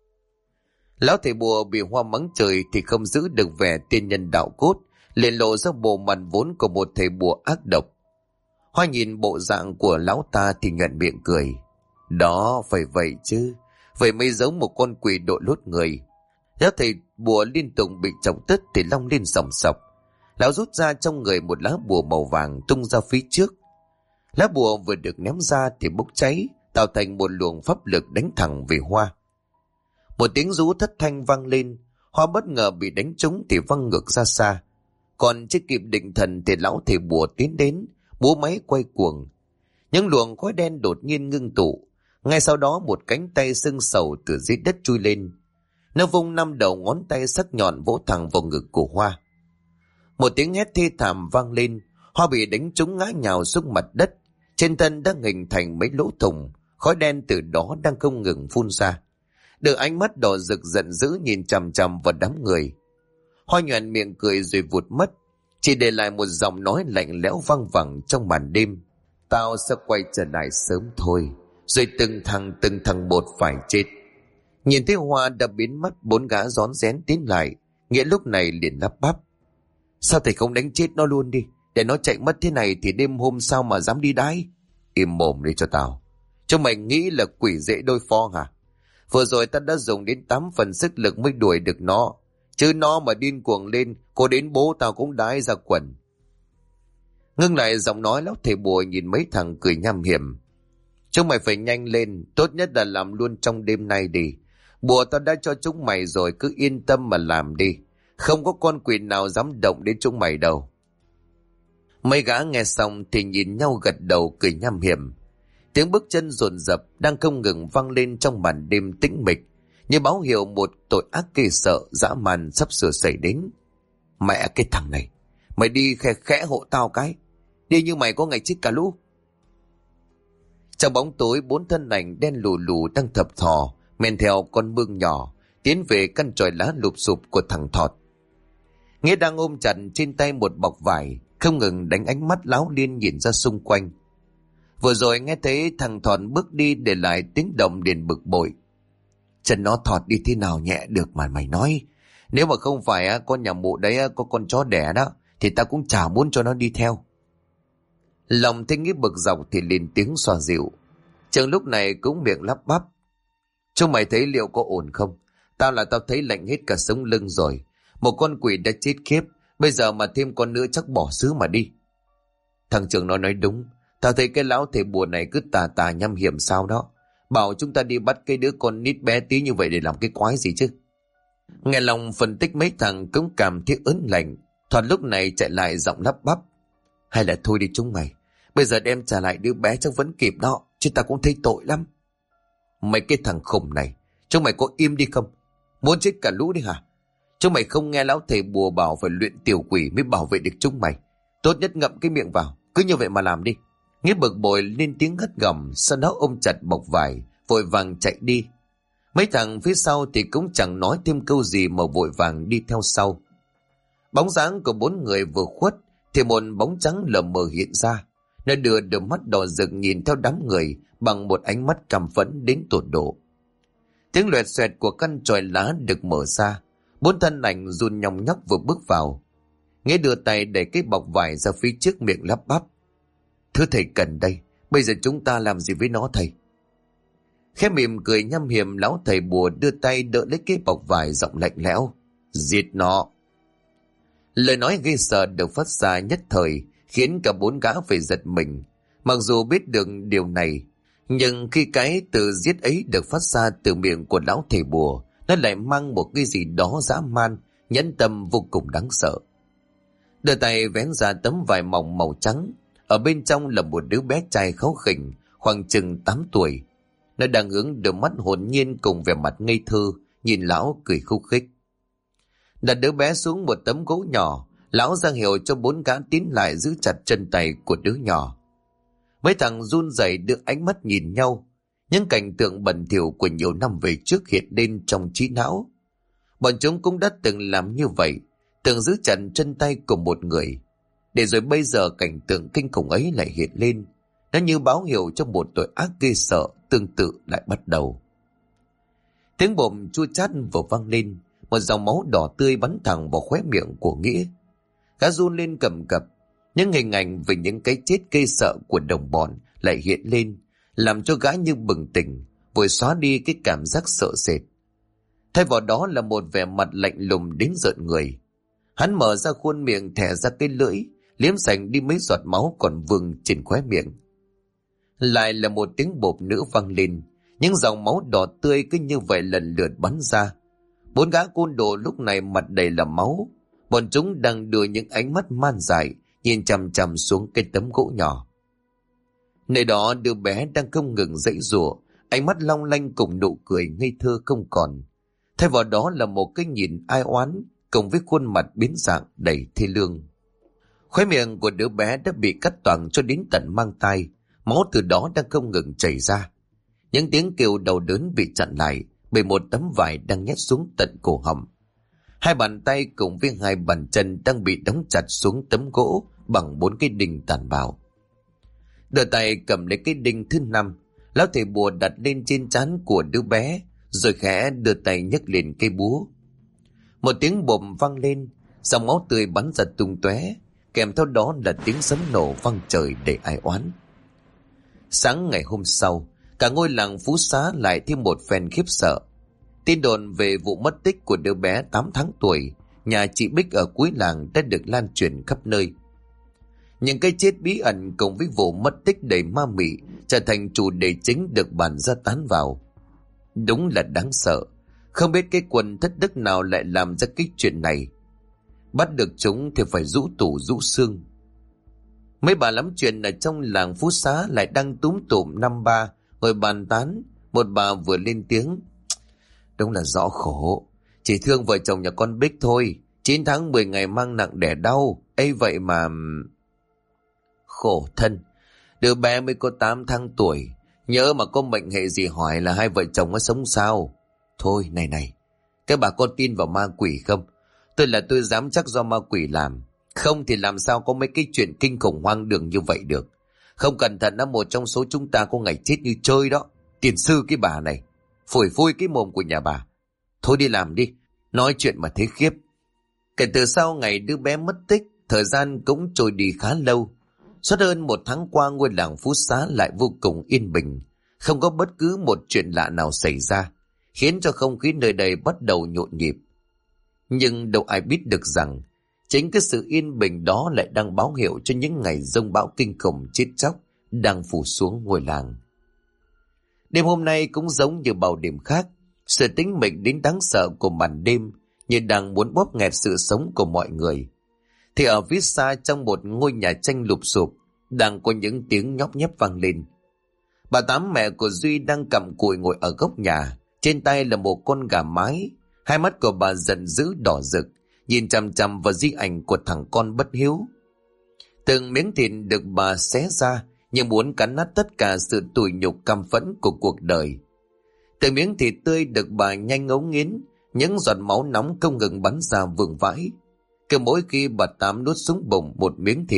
Lão thầy bùa bị Hoa mắng trời thì không giữ được vẻ tiên nhân đạo cốt, liền lộ ra bộ mặt vốn của một thầy bùa ác độc. Hoa nhìn bộ dạng của lão ta thì nhuận miệng cười. Đó, phải vậy chứ, vậy mới giống một con quỷ đội lốt người. Lão thầy bùa liên tục bị chọc tức thì long lên sòng sọc. Lão rút ra trong người một lá bùa màu vàng tung ra phía trước. Lá bùa vừa được ném ra thì bốc cháy, tạo thành một luồng pháp lực đánh thẳng về Hoa. Một tiếng rú thất thanh vang lên, Hoa bất ngờ bị đánh trúng thì văng ngược ra xa. Còn chưa kịp định thần thì lão thầy bùa tiến đến, búa máy quay cuồng. Những luồng khói đen đột nhiên ngưng tụ. Ngay sau đó một cánh tay sưng sầu từ dưới đất chui lên. Nó vung 5 đầu ngón tay sắc nhọn vỗ thẳng vào ngực của Hoa. Một tiếng hét thê thảm vang lên, Hoa bị đánh trúng ngã nhào xuống mặt đất. Trên thân đã hình thành mấy lỗ thủng, khói đen từ đó đang không ngừng phun ra. Được ánh mắt đỏ rực giận dữ nhìn chằm chằm vào đám người. Hoa nhoẻn miệng cười rồi vụt mất, chỉ để lại một giọng nói lạnh lẽo văng vẳng trong màn đêm. Tao sẽ quay trở lại sớm thôi, rồi từng thằng một phải chết. Nhìn thấy Hoa đã biến mất, 4 gã rón rén tiến lại. Nghĩa lúc này liền lắp bắp. Sao thầy không đánh chết nó luôn đi, để nó chạy mất thế này thì đêm hôm sao mà dám đi đái. Im mồm đi cho tao. Cho mày nghĩ là quỷ dễ đối phó hả? Vừa rồi ta đã dùng đến 8 phần sức lực mới đuổi được nó. Chứ nó mà điên cuồng lên, có đến bố tao cũng đái ra quần. Ngưng lại giọng nói, lão thầy bùa nhìn mấy thằng cười nham hiểm. Chúng mày phải nhanh lên, tốt nhất là làm luôn trong đêm nay đi. Bùa tao đã cho chúng mày rồi, cứ yên tâm mà làm đi. Không có con quỷ nào dám động đến chúng mày đâu. Mấy gã nghe xong thì nhìn nhau gật đầu cười nham hiểm. Tiếng bước chân dồn dập đang không ngừng vang lên trong màn đêm tĩnh mịch, như báo hiệu một tội ác kỳ sợ dã man sắp sửa xảy đến. Mẹ cái thằng này, mày đi khẽ khẽ hộ tao cái, đi như mày có ngày chết cả lũ. Trong bóng tối, 4 thân ảnh đen lù lù đang thập thò men theo con mương nhỏ tiến về căn chòi lá lụp xụp của thằng Thọt. Nghĩa đang ôm chặt trên tay một bọc vải, không ngừng đánh ánh mắt láo liên nhìn ra xung quanh. Vừa rồi nghe thấy thằng Thọt bước đi để lại tiếng động liền bực bội. Chân nó thọt đi thế nào nhẹ được mà mày nói. Nếu mà không phải con nhà mụ đấy có con chó đẻ đó thì ta cũng chả muốn cho nó đi theo. Lòng thấy Nghĩa bực dọc thì lên tiếng xoa dịu. Trường lúc này cũng miệng lắp bắp. Chúng mày thấy liệu có ổn không? Tao thấy lạnh hết cả sống lưng rồi. Một con quỷ đã chết khiếp, bây giờ mà thêm con nữa chắc bỏ xứ mà đi. Thằng Trường nó nói đúng. Tao thấy cái lão thầy bùa này cứ tà tà nhăm hiểm sao đó. Bảo chúng ta đi bắt cái đứa con nít bé tí như vậy để làm cái quái gì chứ? Nghe lòng phân tích mấy thằng cũng cảm thấy ớn lạnh. Thoạt lúc này chạy lại giọng lắp bắp. Hay là thôi đi chúng mày, bây giờ đem trả lại đứa bé chắc vẫn kịp đó, chứ ta cũng thấy tội lắm. Mấy cái thằng khùng này, chúng mày có im đi không? Muốn chết cả lũ đi hả? Chúng mày không nghe lão thầy bùa bảo phải luyện tiểu quỷ mới bảo vệ được chúng mày. Tốt nhất ngậm cái miệng vào, cứ như vậy mà làm đi. Nghĩa bực bội lên tiếng hất gầm, sau đó ôm chặt bọc vải, vội vàng chạy đi. Mấy thằng phía sau thì cũng chẳng nói thêm câu gì mà vội vàng đi theo sau. Bóng dáng của 4 người vừa khuất thì một bóng trắng lờ mờ hiện ra. Nó đưa đôi mắt đỏ rực nhìn theo đám người bằng một ánh mắt căm phẫn đến tột độ. Tiếng loẹt xoẹt của căn chòi lá được mở ra, 4 thân ảnh run nhòng nhóc vừa bước vào. Nghĩa đưa tay đẩy cái bọc vải ra phía trước, miệng lắp bắp: "Thưa thầy cần đây, bây giờ chúng ta làm gì với nó thầy?" Khẽ mỉm cười nham hiểm, lão thầy bùa đưa tay đỡ lấy cái bọc vải, giọng lạnh lẽo: "Giết nó." Lời nói ghê sợ được phát ra nhất thời khiến cả 4 gã phải giật mình. Mặc dù biết được điều này, nhưng khi cái từ giết ấy được phát ra từ miệng của lão thầy bùa, nó lại mang một cái gì đó dã man, nhẫn tâm vô cùng đáng sợ. Đưa tay vén ra tấm vải mỏng màu trắng, ở bên trong là một đứa bé trai kháu khỉnh khoảng chừng 8 tuổi. Nó đang hướng đôi mắt hồn nhiên cùng vẻ mặt ngây thơ nhìn lão cười khúc khích. Đặt đứa bé xuống một tấm gỗ nhỏ, lão ra hiệu cho 4 gã tiến lại giữ chặt chân tay của đứa nhỏ. Mấy thằng run rẩy đưa ánh mắt nhìn nhau. Những cảnh tượng bẩn thỉu của nhiều năm về trước hiện lên trong trí não. Bọn chúng cũng đã từng làm như vậy, từng giữ chặt chân tay của một người. Để rồi bây giờ cảnh tượng kinh khủng ấy lại hiện lên. Nó như báo hiệu cho một tội ác ghê sợ tương tự lại bắt đầu. Tiếng bồm chua chát vừa vang lên, một dòng máu đỏ tươi bắn thẳng vào khóe miệng của Nghĩa. Gã run lên cầm cập. Những hình ảnh về những cái chết ghê sợ của đồng bọn lại hiện lên, làm cho gã như bừng tỉnh, vội xóa đi cái cảm giác sợ sệt. Thay vào đó là một vẻ mặt lạnh lùng đến rợn người. Hắn mở ra khuôn miệng, thè ra cái lưỡi, liếm sạch đi mấy giọt máu còn vương trên khóe miệng. Lại là một tiếng bộp nữa vang lên, những dòng máu đỏ tươi cứ như vậy lần lượt bắn ra. 4 gã côn đồ lúc này mặt đầy là máu. Bọn chúng đang đưa những ánh mắt man dại nhìn chằm chằm xuống cái tấm gỗ nhỏ. Nơi đó đứa bé đang không ngừng giãy giụa, ánh mắt long lanh cùng nụ cười ngây thơ không còn. Thay vào đó là một cái nhìn ai oán cùng với khuôn mặt biến dạng đầy thê lương. Khóe miệng của đứa bé đã bị cắt toạc cho đến tận mang tai, máu từ đó đang không ngừng chảy ra. Những tiếng kêu đau đớn bị chặn lại bởi một tấm vải đang nhét xuống tận cổ họng. 2 bàn tay cùng với 2 bàn chân đang bị đóng chặt xuống tấm gỗ bằng 4 cái đinh tàn bạo. Đưa tay cầm lấy cái đinh thứ 5, lão thầy bùa đặt lên trên trán của đứa bé, rồi khẽ đưa tay nhấc lên cây búa. Một tiếng bồm vang lên, dòng máu tươi bắn ra tung tóe, kèm theo đó là tiếng sấm nổ vang trời đầy ai oán. Sáng ngày hôm sau, cả ngôi làng Phú Xá lại thêm một phen khiếp sợ. Tin đồn về vụ mất tích của đứa bé 8 tháng tuổi nhà chị Bích ở cuối làng đã được lan truyền khắp nơi. Những cái chết bí ẩn cùng với vụ mất tích đầy ma mị trở thành chủ đề chính được bàn ra tán vào. Đúng là đáng sợ, không biết cái quần thất đức nào lại làm ra cái chuyện này. Bắt được chúng thì phải rũ tủ rũ xương. Mấy bà lắm chuyện ở trong làng Phú Xá lại đang túm tụm năm ba ngồi bàn tán. Một bà vừa lên tiếng: "Đúng là rõ khổ, chỉ thương vợ chồng nhà con Bích thôi, 9 tháng 10 ngày mang nặng đẻ đau, ấy vậy mà..." Khổ thân, đứa bé mới có 8 tháng tuổi, nhớ mà có mệnh hệ gì hỏi là hai vợ chồng nó sống sao. Thôi này, các bà có tin vào ma quỷ không? Tôi dám chắc do ma quỷ làm, không thì làm sao có mấy cái chuyện kinh khủng hoang đường như vậy được. Không cẩn thận một trong số chúng ta có ngày chết như chơi đó. Tiền sư cái bà này, phủi phui cái mồm của nhà bà. Thôi đi làm đi, nói chuyện mà thấy khiếp. Kể từ sau ngày đứa bé mất tích, thời gian cũng trôi đi khá lâu. Suốt hơn 1 tháng qua, ngôi làng Phú Xá lại vô cùng yên bình, không có bất cứ một chuyện lạ nào xảy ra, khiến cho không khí nơi đây bắt đầu nhộn nhịp. Nhưng đâu ai biết được rằng chính cái sự yên bình đó lại đang báo hiệu cho những ngày giông bão kinh khủng chết chóc đang phủ xuống ngôi làng. Đêm hôm nay cũng giống như bao đêm khác, sự tĩnh mịch đến đáng sợ của màn đêm như đang muốn bóp nghẹt sự sống của mọi người. Thì ở phía xa, trong một ngôi nhà tranh lụp xụp, đang có những tiếng nhóp nhép vang lên. Bà Tám, mẹ của Duy, đang cầm cùi ngồi ở góc nhà, trên tay là một con gà mái. Hai mắt của bà giận dữ đỏ rực, nhìn chằm chằm vào di ảnh của thằng con bất hiếu. Từng miếng thịt được bà xé ra như muốn cắn nát tất cả sự tủi nhục căm phẫn của cuộc đời. Từng miếng thịt tươi được bà nhanh ngấu nghiến, những giọt máu nóng không ngừng bắn ra vương vãi. Cứ mỗi khi bà Tám nuốt xuống bụng một miếng thịt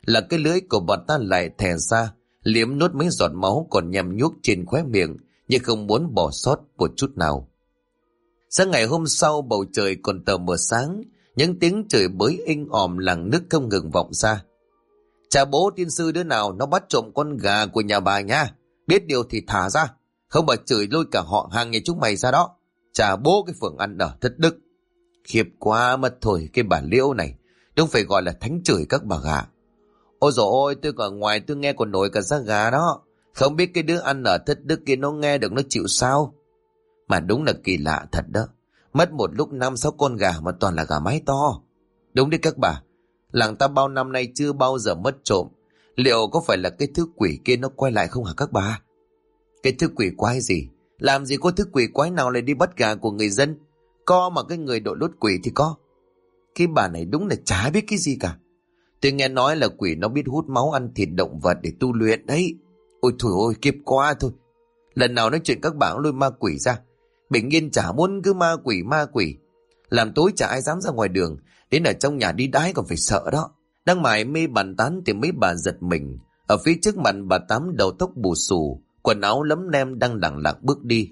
là cái lưỡi của bà ta lại thè ra, liếm nuốt mấy giọt máu còn nhằm nhuốc trên khóe miệng, nhưng không muốn bỏ sót một chút nào. Sáng ngày hôm sau, bầu trời còn tờ mờ sáng, những tiếng chửi bới inh ỏi làng nước không ngừng vọng ra. Chà bố tiên sư đứa nào nó bắt trộm con gà của nhà bà nha, biết điều thì thả ra, không bà chửi lôi cả họ hàng nhà chúng mày ra đó. Chà bố cái phường ăn ở thất đức. Khiếp quá mất thôi, cái bà Liễu này đúng phải gọi là thánh chửi các bà gà. Ôi dồi ôi, tôi ở ngoài tôi nghe còn nổi cả da gà đó. Không biết cái đứa ăn ở thất đức kia nó nghe được nó chịu sao. Mà đúng là kỳ lạ thật đó. Mất một lúc 5-6 con gà mà toàn là gà mái to. Đúng đấy các bà, làng ta bao năm nay chưa bao giờ mất trộm. Liệu có phải là cái thứ quỷ kia nó quay lại không hả các bà? Cái thứ quỷ quái gì? Làm gì có thứ quỷ quái nào lại đi bắt gà của người dân? Có mà cái người đội lốt quỷ thì có. Cái bà này đúng là chả biết cái gì cả. Tôi nghe nói là quỷ nó biết hút máu ăn thịt động vật để tu luyện đấy. Ôi thôi ôi, kiếp quá thôi. Lần nào nói chuyện các bạn lôi ma quỷ ra. Bình yên chả muốn cứ ma quỷ. Làm tối chả ai dám ra ngoài đường. Đến ở trong nhà đi đái còn phải sợ đó. Đang mải mê bàn tán thì mấy bà giật mình. Ở phía trước mặt bà Tám đầu tóc bù xù, quần áo lấm lem đang lẳng lặng bước đi.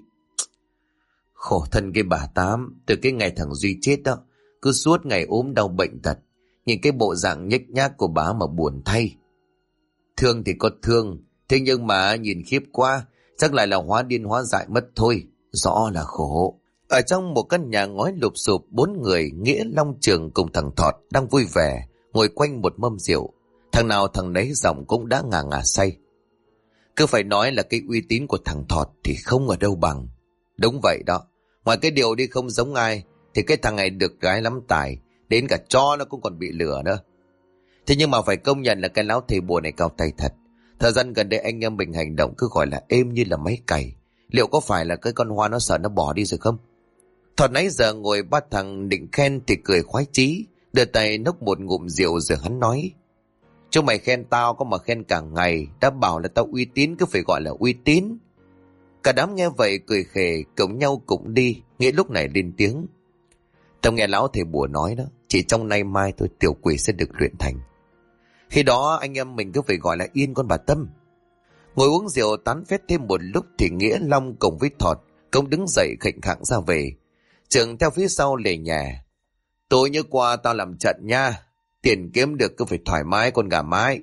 Khổ thân cái bà Tám, từ cái ngày thằng Duy chết đó, cứ suốt ngày ốm đau bệnh tật. Nhìn cái bộ dạng nhếch nhác của bà mà buồn thay. Thương thì có thương, thế nhưng mà nhìn khiếp quá, chắc lại là hóa điên hóa dại mất thôi. Rõ là khổ. Ở trong một căn nhà ngói lụp xụp, 4 người Nghĩa, Long, Trường cùng thằng Thọt đang vui vẻ ngồi quanh một mâm rượu. Thằng nào thằng nấy giọng cũng đã ngà ngà say. Cứ phải nói là cái uy tín của thằng Thọt thì không ở đâu bằng. Đúng vậy đó. Ngoài cái điều đi không giống ai, thì cái thằng này được gái lắm tài, đến cả cho nó cũng còn bị lừa nữa. Thế nhưng mà phải công nhận là cái lão thầy bùa này cao tay thật. Thời gian gần đây anh em mình hành động cứ gọi là êm như là máy cày. Liệu có phải là cái con Hoa nó sợ nó bỏ đi rồi không? Thọt nãy giờ ngồi ba thằng định khen thì cười khoái chí, đưa tay nốc một ngụm rượu rồi hắn nói: Chúng mày khen tao có mà khen cả ngày, đã bảo là tao uy tín cứ phải gọi là uy tín. Cả đám nghe vậy cười khề, cổng nhau cũng đi. Nghĩa lúc này lên tiếng: Tao nghe lão thầy bùa nói đó, chỉ trong nay mai thôi tiểu quỷ sẽ được luyện thành. Khi đó anh em mình cứ phải gọi là yên con bà Tâm. Ngồi uống rượu tán phét thêm một lúc thì Nghĩa, Long cùng với Thọt cũng đứng dậy khệnh khạng ra về. Trường theo phía sau lề nhà: Tối như qua tao làm trận nha, tiền kiếm được cứ phải thoải mái con gà mái.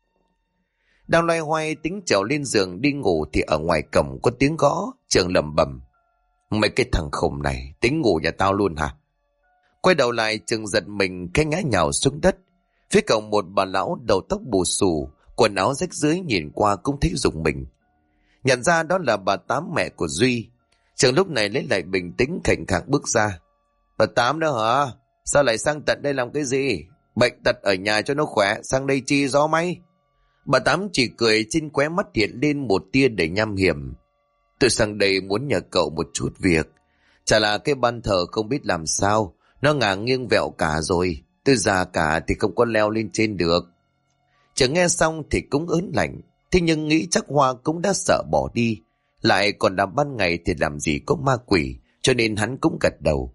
Đang loay hoay tính trèo lên giường đi ngủ thì ở ngoài cổng có tiếng gõ. Trường lẩm bẩm: Mấy cái thằng khùng này tính ngủ nhà tao luôn hả? Quay đầu lại Trường giật mình cái ngã nhào xuống đất. Phía cổng một bà lão đầu tóc bù xù, quần áo rách rưới nhìn qua cũng thấy rùng mình. Nhận ra đó là bà Tám, mẹ của Duy. Trường lúc này lấy lại bình tĩnh khệnh khạng bước ra: Bà Tám đó hả? Sao lại sang tận đây làm cái gì? Bệnh tật ở nhà cho nó khỏe, sang đây chi gió may? Bà Tám chỉ cười, trên khóe mắt hiện lên một tia đầy nham hiểm. Tôi sang đây muốn nhờ cậu một chút việc. Chả là cái ban thờ không biết làm sao, nó ngả nghiêng vẹo cả rồi. Tôi già cả thì không có leo lên trên được. Chờ nghe xong thì cũng ớn lạnh. Thế nhưng nghĩ chắc Hoa cũng đã sợ bỏ đi. Lại còn làm ban ngày thì làm gì có ma quỷ, cho nên hắn cũng gật đầu.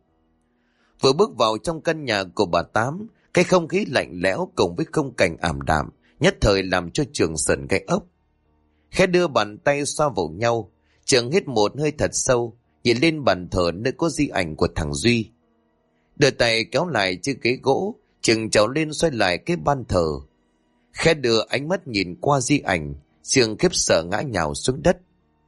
Vừa bước vào trong căn nhà của bà Tám, cái không khí lạnh lẽo cùng với khung cảnh ảm đạm nhất thời làm cho Trường sởn gai ốc. Khẽ đưa bàn tay xoa vào nhau, Trường hít một hơi thật sâu, nhìn lên bàn thờ nơi có di ảnh của thằng Duy. Đưa tay kéo lại chiếc ghế gỗ, Trường trèo lên xoay lại cái ban thờ. Khẽ đưa ánh mắt nhìn qua di ảnh, Trường khiếp sợ ngã nhào xuống đất.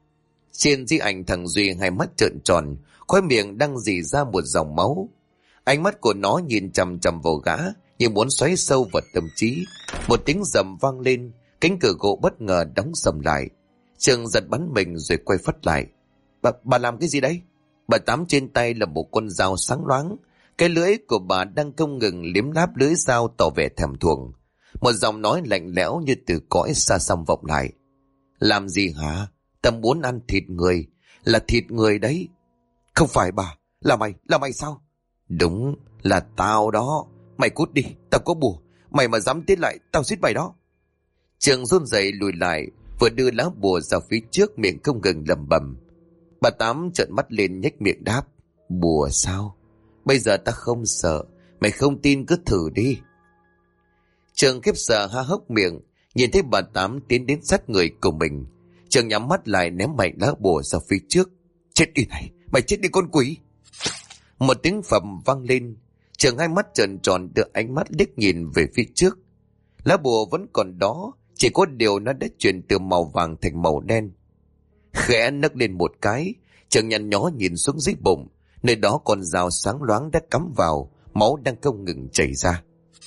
Trên di ảnh thằng Duy hai mắt trợn tròn, khóe miệng đang rỉ ra một dòng máu. Ánh mắt của nó nhìn chằm chằm vào gã như muốn xoáy sâu vào tâm trí. Một tiếng rầm vang lên, cánh cửa gỗ bất ngờ đóng sầm lại. Trường giật bắn mình rồi quay phắt lại. Bà làm cái gì đấy? Bà Tám trên tay là một con dao sáng loáng. Cái lưỡi của bà đang không ngừng liếm láp lưỡi dao tỏ vẻ thèm thuồng. Một giọng nói lạnh lẽo như từ cõi xa xăm vọng lại: Làm gì hả? Ta muốn ăn thịt người. Là thịt người đấy. Không phải bà. Là mày sao? Đúng là tao đó. Mày cút đi, tao có bùa. Mày mà dám tiến lại, tao giết mày đó. Trường run rẩy lùi lại, vừa đưa lá bùa ra phía trước, miệng không ngừng lẩm bẩm. Bà Tám trợn mắt lên nhếch miệng đáp: Bùa sao? Bây giờ ta không sợ. Mày không tin cứ thử đi. Trường khiếp sợ há hốc miệng, nhìn thấy bà Tám tiến đến sát người của mình. Trường nhắm mắt lại ném mạnh lá bùa ra phía trước. Chết đi này, mày chết đi con quỷ. Một tiếng phầm vang lên. Trường hai mắt trợn tròn đưa ánh mắt liếc nhìn về phía trước. Lá bùa vẫn còn đó, chỉ có điều nó đã chuyển từ màu vàng thành màu đen. Khẽ nấc lên một cái, Trường nhăn nhó nhìn xuống dưới bụng, nơi đó con dao sáng loáng đã cắm vào, máu đang không ngừng chảy ra.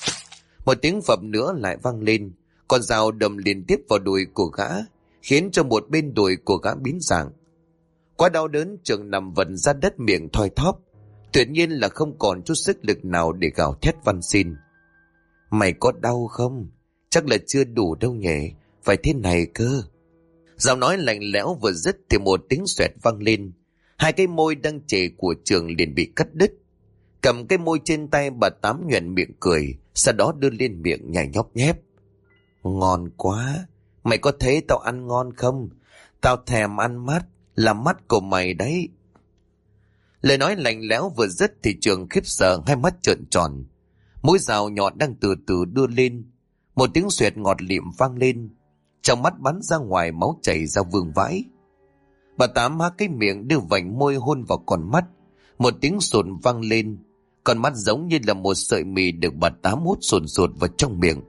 Một tiếng phập nữa lại vang lên, con dao đâm liên tiếp vào đùi của gã, khiến cho một bên đùi của gã biến dạng. Quá đau đớn, Trường nằm vật ra đất miệng thoi thóp, tuyệt nhiên là không còn chút sức lực nào để gào thét van xin. Mày có đau không? Chắc là chưa đủ đâu nhỉ, phải thế này cơ. Giọng nói lạnh lẽo vừa dứt thì một tiếng xoẹt vang lên. Hai cái môi đang chề của Trường liền bị cắt đứt. Cầm cái môi trên tay, bà Tám nhoẻn miệng cười, sau đó đưa lên miệng nhai nhóp nhép. Ngon quá, mày có thấy tao ăn ngon không? Tao thèm ăn mắt, là mắt của mày đấy. Lời nói lạnh lẽo vừa dứt thì Trường khiếp sợ, hai mắt trợn tròn. Mũi dao nhọn đang từ từ đưa lên. Một tiếng xoẹt ngọt lịm vang lên. Trong mắt bắn ra ngoài, máu chảy ra vương vãi. Bà Tám há cái miệng đưa vành môi hôn vào con mắt. Một tiếng sồn vang lên. Con mắt giống như là một sợi mì được bà Tám hút sồn sột vào trong miệng.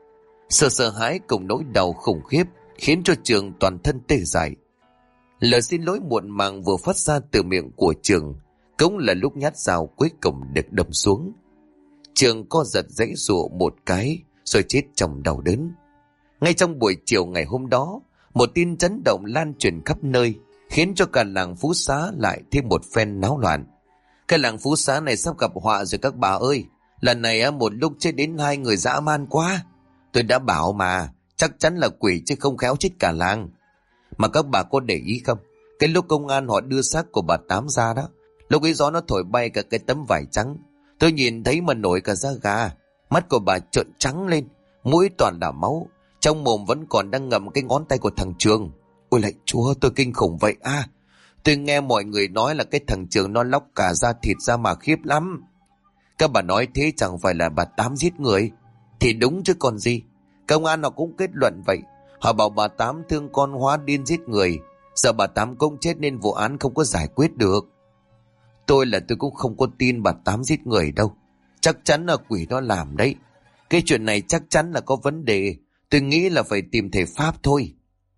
Sợ hãi cùng nỗi đau khủng khiếp khiến cho Trường toàn thân tê dại. Lời xin lỗi muộn màng vừa phát ra từ miệng của Trường cũng là lúc nhát dao cuối cùng được đâm xuống. Trường co giật giãy giụa một cái rồi chết trong đau đớn. Ngay trong buổi chiều ngày hôm đó, một tin chấn động lan truyền khắp nơi, khiến cho cả làng Phú Xá lại thêm một phen náo loạn. Cái làng Phú Xá này sắp gặp họa rồi các bà ơi. Lần này một lúc chết đến 2 người dã man quá. Tôi đã bảo mà, chắc chắn là quỷ chứ không khéo chết cả làng. Mà các bà có để ý không? Cái lúc công an họ đưa xác của bà Tám ra đó, lúc ấy gió nó thổi bay cả cái tấm vải trắng. Tôi nhìn thấy mà nổi cả da gà. Mắt của bà trợn trắng lên, mũi toàn là máu, trong mồm vẫn còn đang ngậm cái ngón tay của thằng Trường. Ôi lạy Chúa, tôi kinh khủng vậy à. Tôi nghe mọi người nói là cái thằng Trường nó lóc cả da thịt ra mà khiếp lắm. Các bà nói thế chẳng phải là bà Tám giết người? Thì đúng chứ còn gì. Công an họ cũng kết luận vậy. Họ bảo bà Tám thương con hóa điên giết người. Giờ bà Tám cũng chết nên vụ án không có giải quyết được. Tôi cũng không có tin bà Tám giết người đâu. Chắc chắn là quỷ nó làm đấy. Cái chuyện này chắc chắn là có vấn đề. Tôi nghĩ là phải tìm thầy Pháp thôi.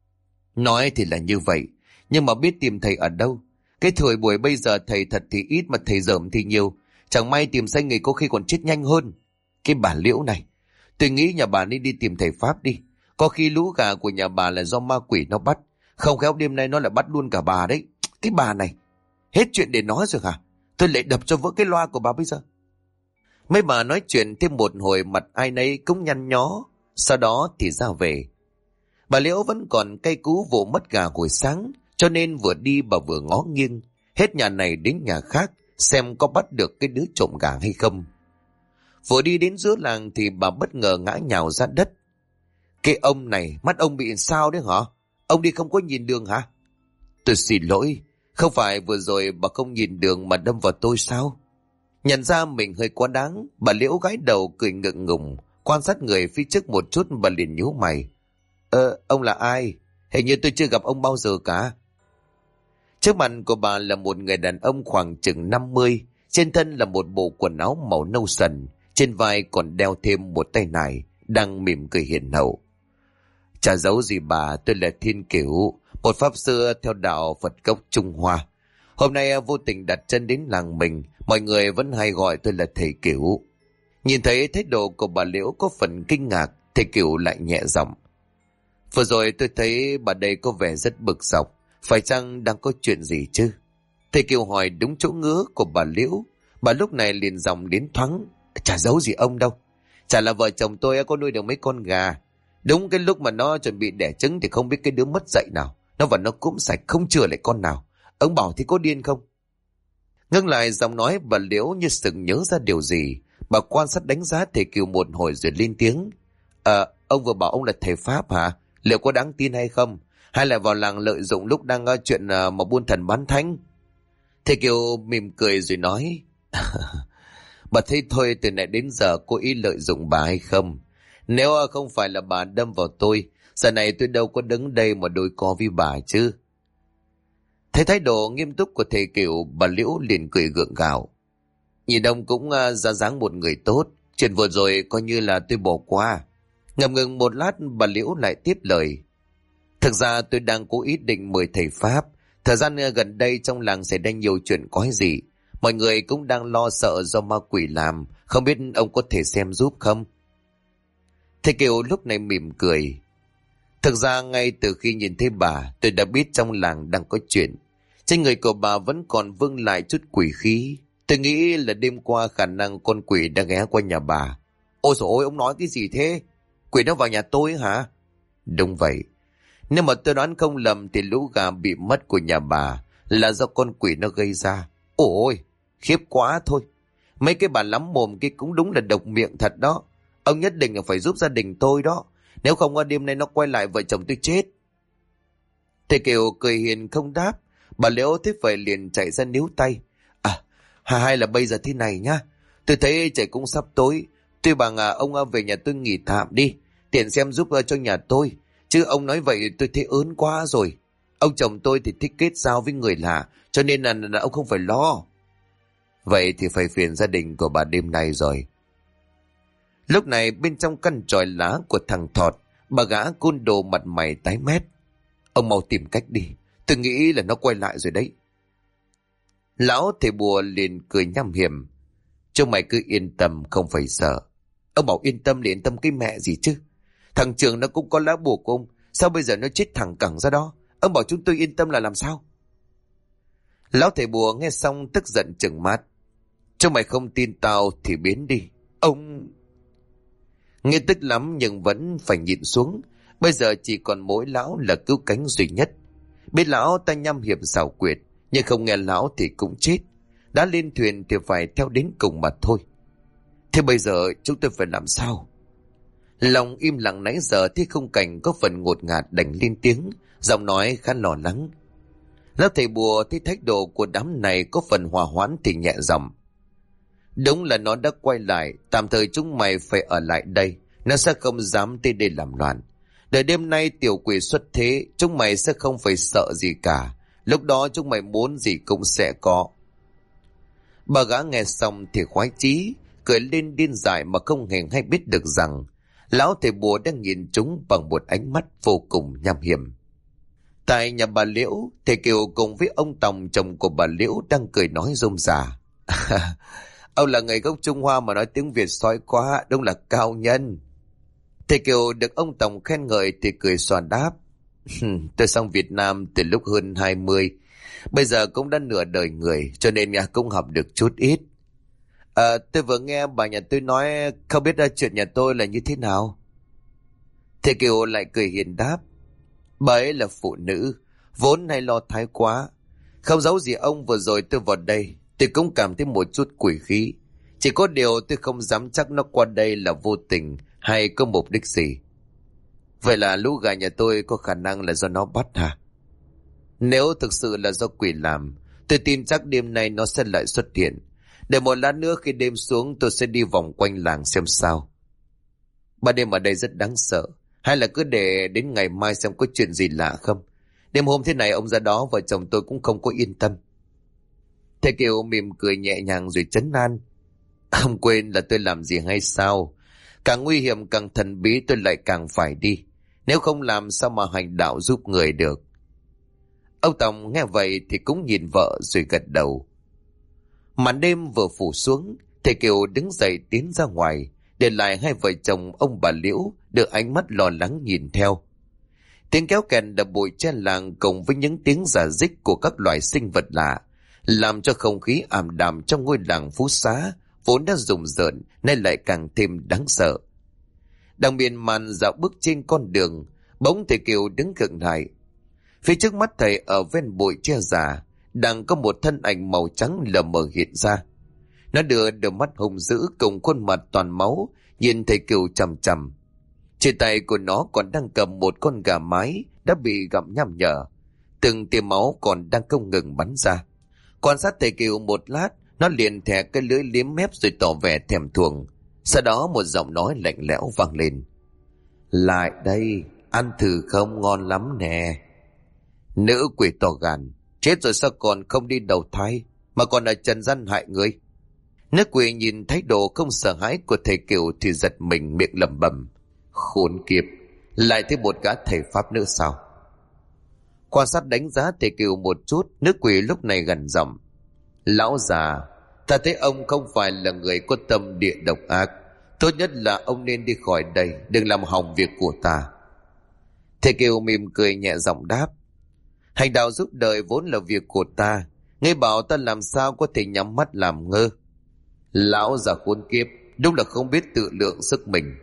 Nói thì là như vậy, nhưng mà biết tìm thầy ở đâu? Cái thời buổi bây giờ thầy thật thì ít mà thầy dởm thì nhiều. Chẳng may tìm sai người có khi còn chết nhanh hơn. Cái bà Liễu này, tôi nghĩ nhà bà nên đi tìm thầy Pháp đi. Có khi lũ gà của nhà bà là do ma quỷ nó bắt. Không khéo đêm nay nó lại bắt luôn cả bà đấy. Cái bà này, hết chuyện để nói rồi hả? Tôi lại đập cho vỡ cái loa của bà bây giờ. Mấy bà nói chuyện thêm một hồi, mặt ai nấy cũng nhăn nhó. Sau đó thì ra về. Bà Liễu vẫn còn cay cú vụ mất gà hồi sáng, cho nên vừa đi bà vừa ngó nghiêng, hết nhà này đến nhà khác, xem có bắt được cái đứa trộm gà hay không. Vừa đi đến giữa làng thì bà bất ngờ ngã nhào ra đất. Cái ông này, mắt ông bị sao đấy hả? Ông đi không có nhìn đường hả? Tôi xin lỗi, không phải vừa rồi bà không nhìn đường mà đâm vào tôi sao? Nhận ra mình hơi quá đáng, bà Liễu gãi đầu cười ngượng ngùng, quan sát người phía trước một chút, bà liền nhíu mày. Ông là ai? Hình như tôi chưa gặp ông bao giờ cả. Trước mặt của bà là một người đàn ông khoảng chừng 50, trên thân là một bộ quần áo màu nâu sần, trên vai còn đeo thêm một tay nải, đang mỉm cười hiền hậu. Chả giấu gì bà, tôi là Thiên Cửu, một pháp sư theo đạo Phật gốc Trung Hoa. Hôm nay vô tình đặt chân đến làng mình, mọi người vẫn hay gọi tôi là thầy Cửu. Nhìn thấy thái độ của bà Liễu có phần kinh ngạc, thầy Cửu lại nhẹ giọng. Vừa rồi tôi thấy bà đây có vẻ rất bực dọc, phải chăng đang có chuyện gì chứ? Thầy Cửu hỏi đúng chỗ ngứa của bà Liễu. Bà lúc này liền giọng đến thoáng. Chả giấu gì ông đâu. Chả là vợ chồng tôi có nuôi được mấy con gà. Đúng cái lúc mà nó chuẩn bị đẻ trứng thì không biết cái đứa mất dạy nào, nó vào nó cúm sạch không chừa lại con nào. Ông bảo thì có điên không? Ngưng lại giọng nói bà Liễu như sực nhớ ra điều gì. Bà quan sát đánh giá thầy Cửu một hồi rồi lên tiếng. Ông vừa bảo ông là thầy Pháp hả? Liệu có đáng tin hay không? Hay là vào làng lợi dụng lúc đang chuyện mà buôn thần bán thánh? Thầy Cửu mỉm cười rồi nói. Bà thấy thôi, từ nãy đến giờ có ý lợi dụng bà hay không? Nếu không phải là bà đâm vào tôi, giờ này tôi đâu có đứng đây mà đối co với bà chứ. Thấy thái độ nghiêm túc của thầy Kiều, bà Liễu liền cười gượng gạo. Nhìn ông cũng ra dáng một người tốt, chuyện vừa rồi coi như là tôi bỏ qua. Ngập ngừng một lát, bà Liễu lại tiếp lời. Thực ra tôi đang cố ý định mời thầy Pháp. Thời gian gần đây trong làng xảy ra nhiều chuyện quái dị. Mọi người cũng đang lo sợ do ma quỷ làm. Không biết ông có thể xem giúp không? Thầy Kiều lúc này mỉm cười. Thực ra ngay từ khi nhìn thấy bà, tôi đã biết trong làng đang có chuyện. Trên người của bà vẫn còn vương lại chút quỷ khí. Tôi nghĩ là đêm qua khả năng con quỷ đã ghé qua nhà bà. Ôi dồi ôi, ông nói cái gì thế? Quỷ nó vào nhà tôi hả? Đúng vậy. Nếu mà tôi đoán không lầm thì lũ gà bị mất của nhà bà là do con quỷ nó gây ra. Ôi, khiếp quá thôi. Mấy cái bà lắm mồm kia cũng đúng là độc miệng thật đó. Ông nhất định là phải giúp gia đình tôi đó. Nếu không đêm nay nó quay lại vợ chồng tôi chết. Thầy Kiều cười hiền không đáp. Bà Liễu thế vậy liền chạy ra níu tay. Hay là bây giờ thế này nhá. Tôi thấy trời cũng sắp tối. Tuy bằng ông về nhà tôi nghỉ tạm đi. Tiện xem giúp cho nhà tôi. Chứ ông nói vậy tôi thấy ớn quá rồi. Ông chồng tôi thì thích kết giao với người lạ. Cho nên là ông không phải lo. Vậy thì phải phiền gia đình của bà đêm nay rồi. Lúc này bên trong căn tròi lá của thằng Thọt, bà gã côn đồ mặt mày tái mét. Ông mau tìm cách đi. Tôi nghĩ là nó quay lại rồi đấy. Lão thầy bùa liền cười nham hiểm. Chúng mày cứ yên tâm, không phải sợ. Ông bảo yên tâm thì yên tâm cái mẹ gì chứ. Thằng Trường nó cũng có lá bùa của ông. Sao bây giờ nó chết thẳng cẳng ra đó? Ông bảo chúng tôi yên tâm là làm sao? Lão thầy bùa nghe xong tức giận trừng mắt. Chúng mày không tin tao thì biến đi. Ông... Nghe tức lắm nhưng vẫn phải nhịn xuống. Bây giờ chỉ còn mỗi lão là cứu cánh duy nhất. Biết lão ta nham hiểm xảo quyệt, nhưng không nghe lão thì cũng chết. Đã lên thuyền thì phải theo đến cùng mà thôi. Thế bây giờ chúng tôi phải làm sao? Lòng im lặng nãy giờ thì khung cảnh có phần ngột ngạt đành lên tiếng, giọng nói khá lo lắng. Lão thầy bùa thấy thái độ của đám này có phần hòa hoãn thì nhẹ giọng. Đúng là nó đã quay lại, tạm thời chúng mày phải ở lại đây. Nó sẽ không dám tới đây làm loạn. Đợi đêm nay tiểu quỷ xuất thế, chúng mày sẽ không phải sợ gì cả. Lúc đó chúng mày muốn gì cũng sẽ có. Bà gã nghe xong thì khoái chí, cười lên điên dại mà không hề hay biết được rằng lão thầy bùa đang nhìn chúng bằng một ánh mắt vô cùng nham hiểm. Tại nhà bà Liễu, thầy Kiều cùng với ông Tòng chồng của bà Liễu đang cười nói rôm rả. Ông là người gốc Trung Hoa mà nói tiếng Việt sói quá, đúng là cao nhân. Thầy Kiều được ông Tòng khen ngợi thì cười xòa đáp. Tôi sang Việt Nam từ lúc hơn 20. Bây giờ cũng đã nửa đời người, cho nên nhà cũng học được chút ít. Tôi vừa nghe bà nhà tôi nói không biết chuyện nhà tôi là như thế nào. Thầy Kiều lại cười hiền đáp. Bà ấy là phụ nữ, vốn hay lo thái quá. Không giấu gì ông, vừa rồi tôi vào đây, tôi cũng cảm thấy một chút quỷ khí. Chỉ có điều tôi không dám chắc nó qua đây là vô tình hay có mục đích gì. Vậy là lũ gà nhà tôi có khả năng là do nó bắt hả? Nếu thực sự là do quỷ làm, tôi tin chắc đêm nay nó sẽ lại xuất hiện. Để một lát nữa khi đêm xuống tôi sẽ đi vòng quanh làng xem sao. Ban đêm ở đây rất đáng sợ. Hay là cứ để đến ngày mai xem có chuyện gì lạ không? Đêm hôm thế này ông ra đó vợ chồng tôi cũng không có yên tâm. Thầy Kiều mỉm cười nhẹ nhàng rồi trấn an. Ông quên là tôi làm gì hay sao? Càng nguy hiểm càng thần bí tôi lại càng phải đi. Nếu không làm sao mà hành đạo giúp người được. Ông Tòng nghe vậy thì cũng nhìn vợ rồi gật đầu. Màn đêm vừa phủ xuống, thầy Kiều đứng dậy tiến ra ngoài, để lại hai vợ chồng ông bà Liễu được ánh mắt lo lắng nhìn theo. Tiếng kéo kèn đập bụi trên làng cùng với những tiếng rả rích của các loài sinh vật lạ, làm cho không khí ảm đạm trong ngôi làng Phú Xá vốn đã rùng rợn nay lại càng thêm đáng sợ. Đang miên man dạo bước trên con đường, bỗng thầy Kiều đứng khựng lại. Phía trước mắt thầy ở ven bụi che già đang có một thân ảnh màu trắng lờ mờ hiện ra. Nó đưa đôi mắt hung dữ cùng khuôn mặt toàn máu nhìn thầy Kiều chằm chằm. Trên tay của nó còn đang cầm một con gà mái đã bị gặm nham nhở, từng tia máu còn đang không ngừng bắn ra. Quan sát thầy Kiều một lát, nó liền thè cái lưỡi liếm mép rồi tỏ vẻ thèm thuồng. Sau đó một giọng nói lạnh lẽo vang lên. Lại đây, ăn thử không, ngon lắm nè. Nữ quỷ to gan, chết rồi sao còn không đi đầu thai, mà còn ở trần gian hại người. Nữ quỷ nhìn thái độ không sợ hãi của thầy Kiều thì giật mình, miệng lẩm bẩm: khốn kiếp, lại thêm một gã thầy pháp nữa sao? Quan sát đánh giá thầy Kiều một chút, nữ quỷ lúc này gần giọng: lão già, ta thấy ông không phải là người có tâm địa độc ác, tốt nhất là ông nên đi khỏi đây, đừng làm hỏng việc của ta. Thầy Kiều mỉm cười nhẹ giọng đáp: hành đạo giúp đời vốn là việc của ta, ngươi bảo ta làm sao có thể nhắm mắt làm ngơ. Lão già khốn kiếp, đúng là không biết tự lượng sức mình.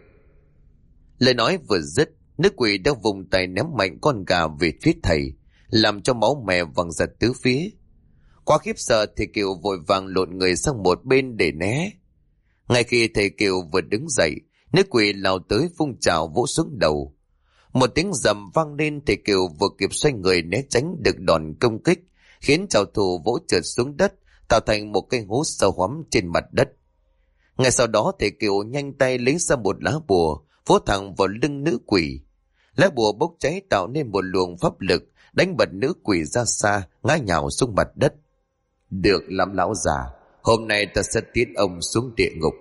Lời nói vừa dứt, nữ quỷ đã vùng tay ném mạnh con gà về phía thầy, làm cho máu mè văng ra tứ phía. Quá khiếp sợ, thầy Kiều vội vàng lộn người sang một bên để né. Ngay khi thầy Kiều vừa đứng dậy, nữ quỷ lao tới phun trào vỗ xuống đầu. Một tiếng rầm vang lên, thầy Kiều vừa kịp xoay người né tránh được đòn công kích, khiến trảo thủ vỗ trượt xuống đất, tạo thành một cái hố sâu hoắm trên mặt đất. Ngay sau đó thầy Kiều nhanh tay lấy ra một lá bùa, vỗ thẳng vào lưng nữ quỷ. Lá bùa bốc cháy tạo nên một luồng pháp lực, đánh bật nữ quỷ ra xa, ngã nhào xuống mặt đất. Được lắm lão già, hôm nay ta sẽ tiến ông xuống địa ngục.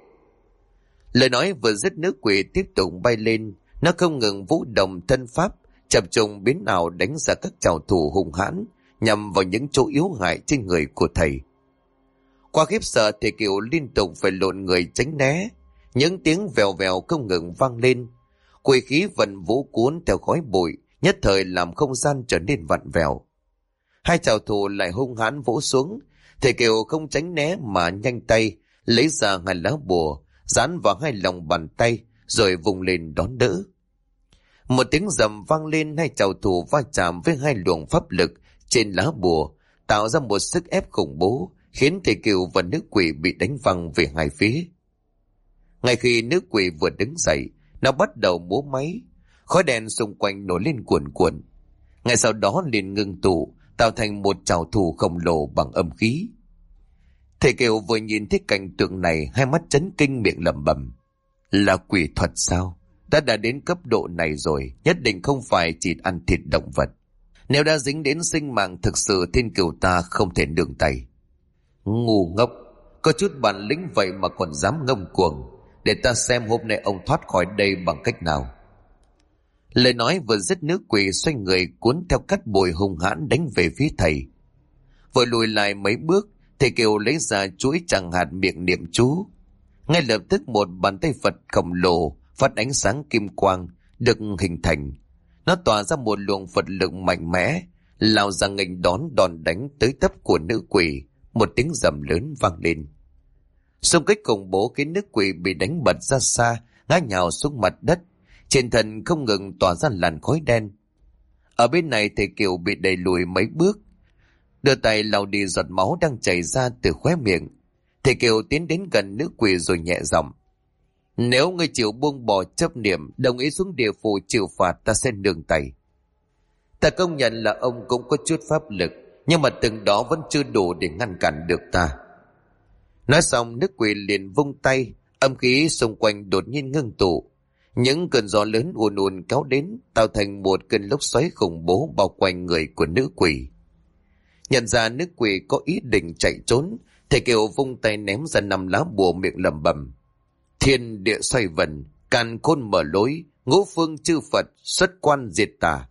Lời nói vừa dứt, nữ quỷ tiếp tục bay lên, nó không ngừng vũ động thân pháp, chập trùng biến ảo đánh ra các trảo thủ hung hãn, nhằm vào những chỗ yếu hại trên người của thầy. Qua khiếp sợ, thầy Kiều liên tục phải lộn người tránh né, những tiếng vèo vèo không ngừng vang lên. Quỷ khí vận vũ cuốn theo khói bụi, nhất thời làm không gian trở nên vặn vẹo. Hai trảo thủ lại hung hãn vỗ xuống, thầy Kiều không tránh né mà nhanh tay lấy ra hai lá bùa, dán vào hai lòng bàn tay rồi vùng lên đón đỡ. Một tiếng rầm vang lên, hai trảo thủ va chạm với hai luồng pháp lực trên lá bùa, tạo ra một sức ép khủng bố, khiến thầy Kiều và nữ quỷ bị đánh văng về hai phía. Ngay khi nữ quỷ vừa đứng dậy, nó bắt đầu múa máy, khói đèn xung quanh nổi lên cuồn cuộn. Ngay sau đó liền ngưng tụ, tạo thành một trảo thủ khổng lồ bằng âm khí. Thầy Kiều vừa nhìn thấy cảnh tượng này, hai mắt chấn kinh, miệng lẩm bẩm: là quỷ thuật sao? Đã đến cấp độ này rồi, nhất định không phải chỉ ăn thịt động vật. Nếu đã dính đến sinh mạng, thực sự Thiên Kiều ta không thể nương tay. Ngu ngốc, có chút bản lĩnh vậy mà còn dám ngông cuồng. Để ta xem hôm nay ông thoát khỏi đây bằng cách nào. Lời nói vừa dứt, nữ quỷ xoay người cuốn theo cát bụi hung hãn đánh về phía thầy. Vội lùi lại mấy bước, thầy Kiều lấy ra chuỗi tràng hạt, miệng niệm chú. Ngay lập tức một bàn tay Phật khổng lồ phát ánh sáng kim quang được hình thành. Nó tỏa ra một luồng Phật lực mạnh mẽ, lao ra nghênh đón đòn đánh tới tấp của nữ quỷ. Một tiếng rầm lớn vang lên. Xung kích khủng bố khiến nữ quỷ bị đánh bật ra xa, ngã nhào xuống mặt đất, trên thân không ngừng tỏa ra làn khói đen. Ở bên này thầy Kiều bị đẩy lùi mấy bước, đưa tay lau đi giọt máu đang chảy ra từ khóe miệng. Thầy Kiều tiến đến gần nữ quỷ rồi nhẹ giọng: nếu ngươi chịu buông bỏ chấp niệm, đồng ý xuống địa phủ chịu phạt, ta sẽ nương tay. Ta công nhận là ông cũng có chút pháp lực, nhưng mà từng đó vẫn chưa đủ để ngăn cản được ta. Nói xong, nữ quỷ liền vung tay, âm khí xung quanh đột nhiên ngưng tụ. Những cơn gió lớn ùn ùn kéo đến, tạo thành một cơn lốc xoáy khủng bố bao quanh người của nữ quỷ. Nhận ra nữ quỷ có ý định chạy trốn, thầy Kiều vung tay ném ra 5 lá bùa, miệng lẩm bẩm: thiên địa xoay vần, càn khôn mở lối, ngũ phương chư Phật xuất quan diệt tà.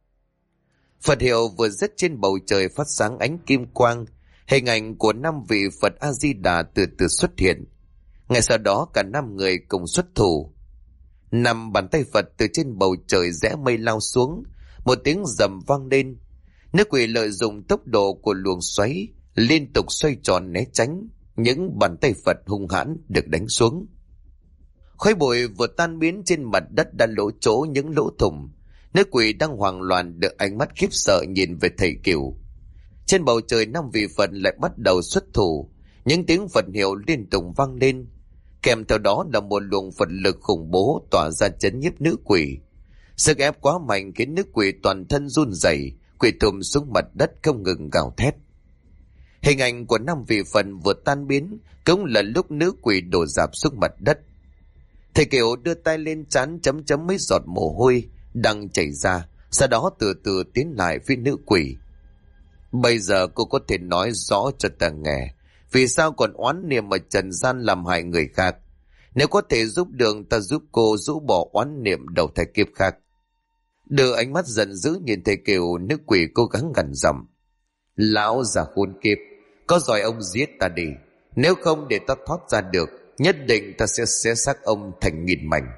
Phật hiệu vừa dứt, trên bầu trời phát sáng ánh kim quang, hình ảnh của 5 vị Phật A Di Đà từ từ xuất hiện. Ngay sau đó cả 5 người cùng xuất thủ. 5 bàn tay Phật từ trên bầu trời rẽ mây lao xuống, một tiếng rầm vang lên. Nữ quỷ lợi dụng tốc độ của luồng xoáy liên tục xoay tròn né tránh những bàn tay Phật hung hãn được đánh xuống. Khói bụi vừa tan biến, trên mặt đất đã lỗ chỗ những lỗ thủng. Nữ quỷ đang hoảng loạn được ánh mắt khiếp sợ nhìn về thầy Kiều. Trên bầu trời 5 vị Phật lại bắt đầu xuất thủ, những tiếng Phật hiệu liên tục vang lên, kèm theo đó là một luồng Phật lực khủng bố tỏa ra chấn nhiếp nữ quỷ. Sức ép quá mạnh khiến nữ quỷ toàn thân run rẩy, quỳ thụp xuống mặt đất không ngừng gào thét. Hình ảnh của 5 vị Phật vừa tan biến cũng là lúc nữ quỷ đổ rạp xuống mặt đất. Thầy Kiều đưa tay lên trán chấm chấm mấy giọt mồ hôi đang chảy ra, sau đó từ từ tiến lại phía nữ quỷ. Bây giờ cô có thể nói rõ cho ta nghe, vì sao còn oán niệm ở trần gian làm hại người khác. Nếu có thể giúp được, ta giúp cô rũ bỏ oán niệm đầu thai kiếp khác. Đưa ánh mắt giận dữ nhìn thầy Kiều, nữ quỷ cố gắng gằn giọng. Lão già khốn kiếp, có giỏi ông giết ta đi, nếu không để ta thoát ra được, nhất định ta sẽ xé xác ông thành nghìn mảnh.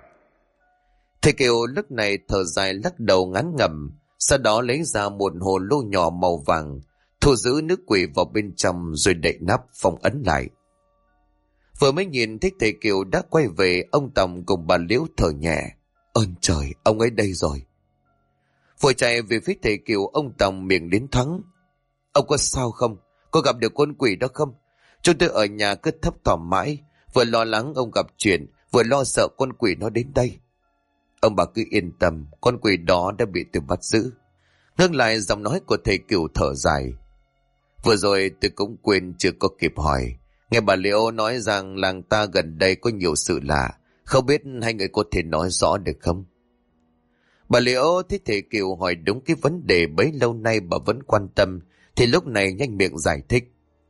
Thầy Kiều lúc này thở dài lắc đầu ngán ngẩm, sau đó lấy ra một hồ lô nhỏ màu vàng, thu giữ nữ quỷ vào bên trong rồi đậy nắp phong ấn lại. Vừa mới nhìn thấy thầy Kiều đã quay về, ông Tòng cùng bà Liễu thở nhẹ. Ơn trời, ông ấy đây rồi. Vừa chạy về phía thầy Kiều, ông Tòng miệng đến thoáng. Ông có sao không? Có gặp được con quỷ đó không? Chúng tôi ở nhà cứ thấp thỏm mãi, vừa lo lắng ông gặp chuyện, vừa lo sợ con quỷ nó đến đây. Ông bà cứ yên tâm, con quỷ đó đã bị tôi bắt giữ. Ngưng lại giọng nói của thầy Kiều thở dài. Vừa rồi tôi cũng quên chưa có kịp hỏi. Nghe bà Liễu nói rằng làng ta gần đây có nhiều sự lạ, không biết hai người có thể nói rõ được không? Bà Liễu thấy thầy Kiều hỏi đúng cái vấn đề bấy lâu nay bà vẫn quan tâm, thì lúc này nhanh miệng giải thích.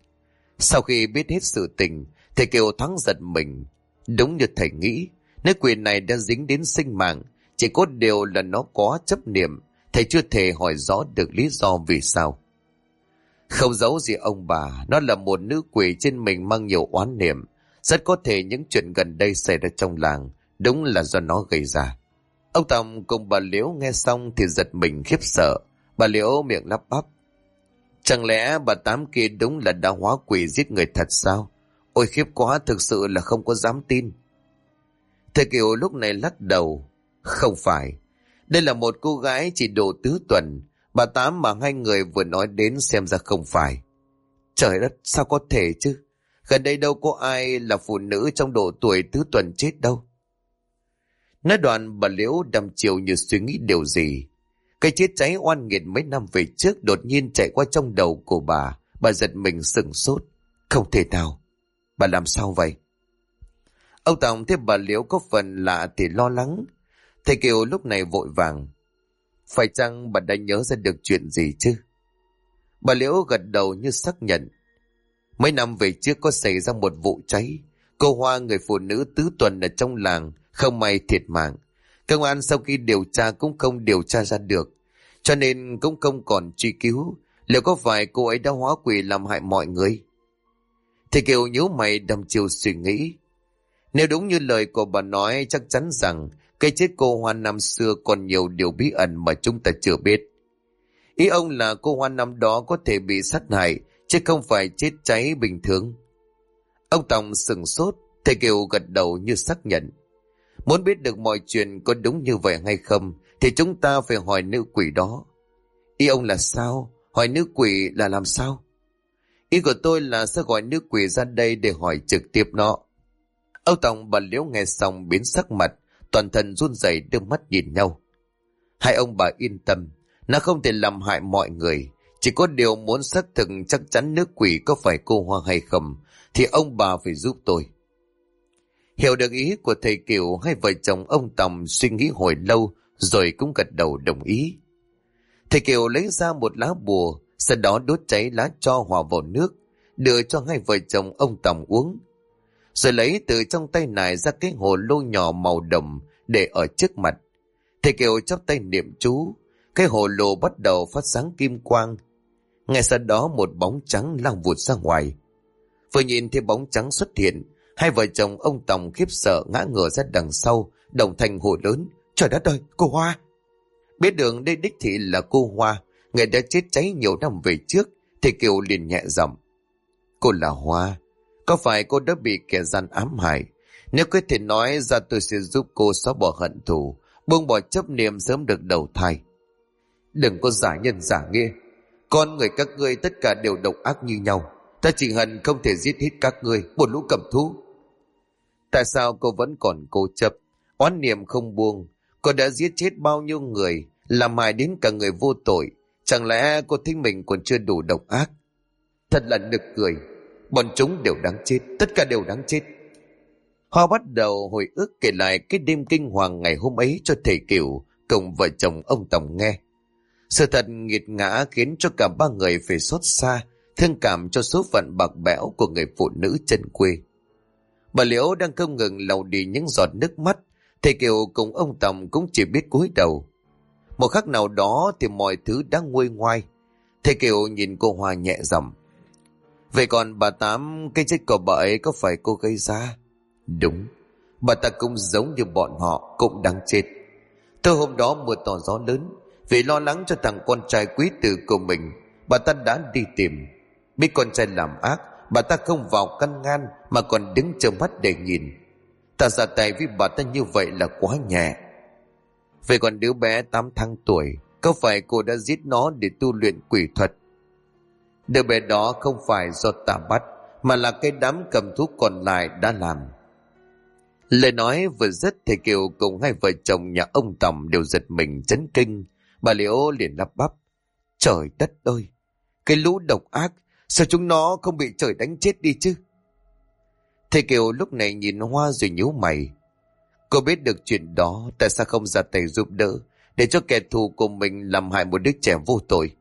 Sau khi biết hết sự tình, thầy Kiều thoáng giật mình. Đúng như thầy nghĩ, nếu quyền này đã dính đến sinh mạng, chỉ có điều là nó có chấp niệm, thầy chưa thể hỏi rõ được lý do vì sao. Không giấu gì ông bà, nó là một nữ quỷ trên mình mang nhiều oán niệm. Rất có thể những chuyện gần đây xảy ra trong làng đúng là do nó gây ra. Ông Tòng cùng bà Liễu nghe xong thì giật mình khiếp sợ. Bà Liễu miệng lắp bắp. Chẳng lẽ bà Tám kia đúng là đã hóa quỷ giết người thật sao? Ôi khiếp quá, thực sự là không có dám tin. Thầy Kiều lúc này lắc đầu. Không phải. Đây là một cô gái chỉ độ tứ tuần. Bà Tám mà hai người vừa nói đến xem ra không phải. Trời đất, sao có thể chứ? Gần đây đâu có ai là phụ nữ trong độ tuổi tứ tuần chết đâu. Nói đoạn bà Liễu đăm chiều như suy nghĩ điều gì. Cái chết cháy oan nghiệt mấy năm về trước đột nhiên chạy qua trong đầu của bà giật mình sửng sốt. Không thể nào, bà làm sao vậy? Ông Tòng thấy bà Liễu có phần lạ thì lo lắng. Thầy Kiều lúc này vội vàng. Phải chăng bà đã nhớ ra được chuyện gì chứ? Bà Liễu gật đầu như xác nhận. Mấy năm về trước có xảy ra một vụ cháy. Cô Hoa, người phụ nữ tứ tuần ở trong làng, không may thiệt mạng. Công an sau khi điều tra cũng không điều tra ra được, cho nên cũng không còn truy cứu. Liệu có phải cô ấy đã hóa quỷ làm hại mọi người? Thì Kiều nhíu mày đăm chiêu suy nghĩ. Nếu đúng như lời của bà nói, chắc chắn rằng cái chết cô Hoa năm xưa còn nhiều điều bí ẩn mà chúng ta chưa biết. Ý ông là cô Hoa năm đó có thể bị sát hại, chứ không phải chết cháy bình thường. Ông Tòng sửng sốt, thầy Kiều gật đầu như xác nhận. Muốn biết được mọi chuyện có đúng như vậy hay không, thì chúng ta phải hỏi nữ quỷ đó. Ý ông là sao? Hỏi nữ quỷ là làm sao? Ý của tôi là sẽ gọi nữ quỷ ra đây để hỏi trực tiếp nó. Ông Tòng bà Liễu nghe xong biến sắc mặt, toàn thân run rẩy đưa mắt nhìn nhau. Hai ông bà yên tâm, nó không thể làm hại mọi người. Chỉ có điều muốn xác thực chắc chắn nữ quỷ có phải cô Hoa hay không, thì ông bà phải giúp tôi. Hiểu được ý của thầy Kiều, hai vợ chồng ông Tòng suy nghĩ hồi lâu rồi cũng gật đầu đồng ý. Thầy Kiều lấy ra một lá bùa, sau đó đốt cháy lá tro hòa vào nước, đưa cho hai vợ chồng ông Tòng uống. Rồi lấy từ trong tay này ra cái hồ lô nhỏ màu đồng để ở trước mặt. Thầy Kiều chắp tay niệm chú, cái hồ lô bắt đầu phát sáng kim quang. Ngay sau đó một bóng trắng lao vụt ra ngoài. Vừa nhìn thấy bóng trắng xuất hiện, hai vợ chồng ông Tòng khiếp sợ ngã ngửa ra đằng sau, đồng thanh hô lớn. Trời đất ơi, cô Hoa! Biết được đây đích thị là cô Hoa, người đã chết cháy nhiều năm về trước, thì Kiều liền nhẹ giọng. Cô là Hoa, có phải cô đã bị kẻ gian ám hại? Nếu có thể nói ra tôi sẽ giúp cô xóa bỏ hận thù, buông bỏ chấp niệm sớm được đầu thai. Đừng có giả nhân giả nghĩa. Con người các ngươi tất cả đều độc ác như nhau. Ta chỉ hận không thể giết hết các ngươi, một lũ cầm thú. Tại sao cô vẫn còn cố chấp, oán niệm không buông? Cô đã giết chết bao nhiêu người, làm hại đến cả người vô tội. Chẳng lẽ cô thấy mình còn chưa đủ độc ác? Thật là nực cười. Bọn chúng đều đáng chết, tất cả đều đáng chết. Hoa bắt đầu hồi ức kể lại cái đêm kinh hoàng ngày hôm ấy cho thầy Kiều cùng vợ chồng ông Tổng nghe. Sự thật nghiệt ngã khiến cho cả ba người phải xót xa, thương cảm cho số phận bạc bẽo của người phụ nữ chân quê. Bà Liễu đang không ngừng lau đi những giọt nước mắt, thầy Kiều cùng ông Tổng cũng chỉ biết cúi đầu. Một khắc nào đó thì mọi thứ đã nguôi ngoai. Thầy Kiều nhìn cô Hoa nhẹ giọng: vậy còn bà Tám, cái chết của bà ấy có phải cô gây ra? Đúng, bà ta cũng giống như bọn họ, cũng đáng chết. Từ hôm đó mưa to gió lớn, vì lo lắng cho thằng con trai quý tử của mình, bà ta đã đi tìm. Biết con trai làm ác, bà ta không vào căn ngăn mà còn đứng trơ mắt để nhìn. Ta ra tay với bà ta như vậy là quá nhẹ. Vậy còn đứa bé 8 tháng tuổi, có phải cô đã giết nó để tu luyện quỷ thuật? Đứa bé đó không phải do ta bắt, mà là cái đám cầm thú còn lại đã làm. Lời nói vừa dứt, thầy Kiều cùng hai vợ chồng nhà ông Tòng đều giật mình chấn kinh. Bà Liễu liền lắp bắp: trời đất ơi, cái lũ độc ác, sao chúng nó không bị trời đánh chết đi chứ? Thầy Kiều lúc này nhìn Hoa rồi nhíu mày. Cô biết được chuyện đó, tại sao không ra tay giúp đỡ, để cho kẻ thù của mình làm hại một đứa trẻ vô tội?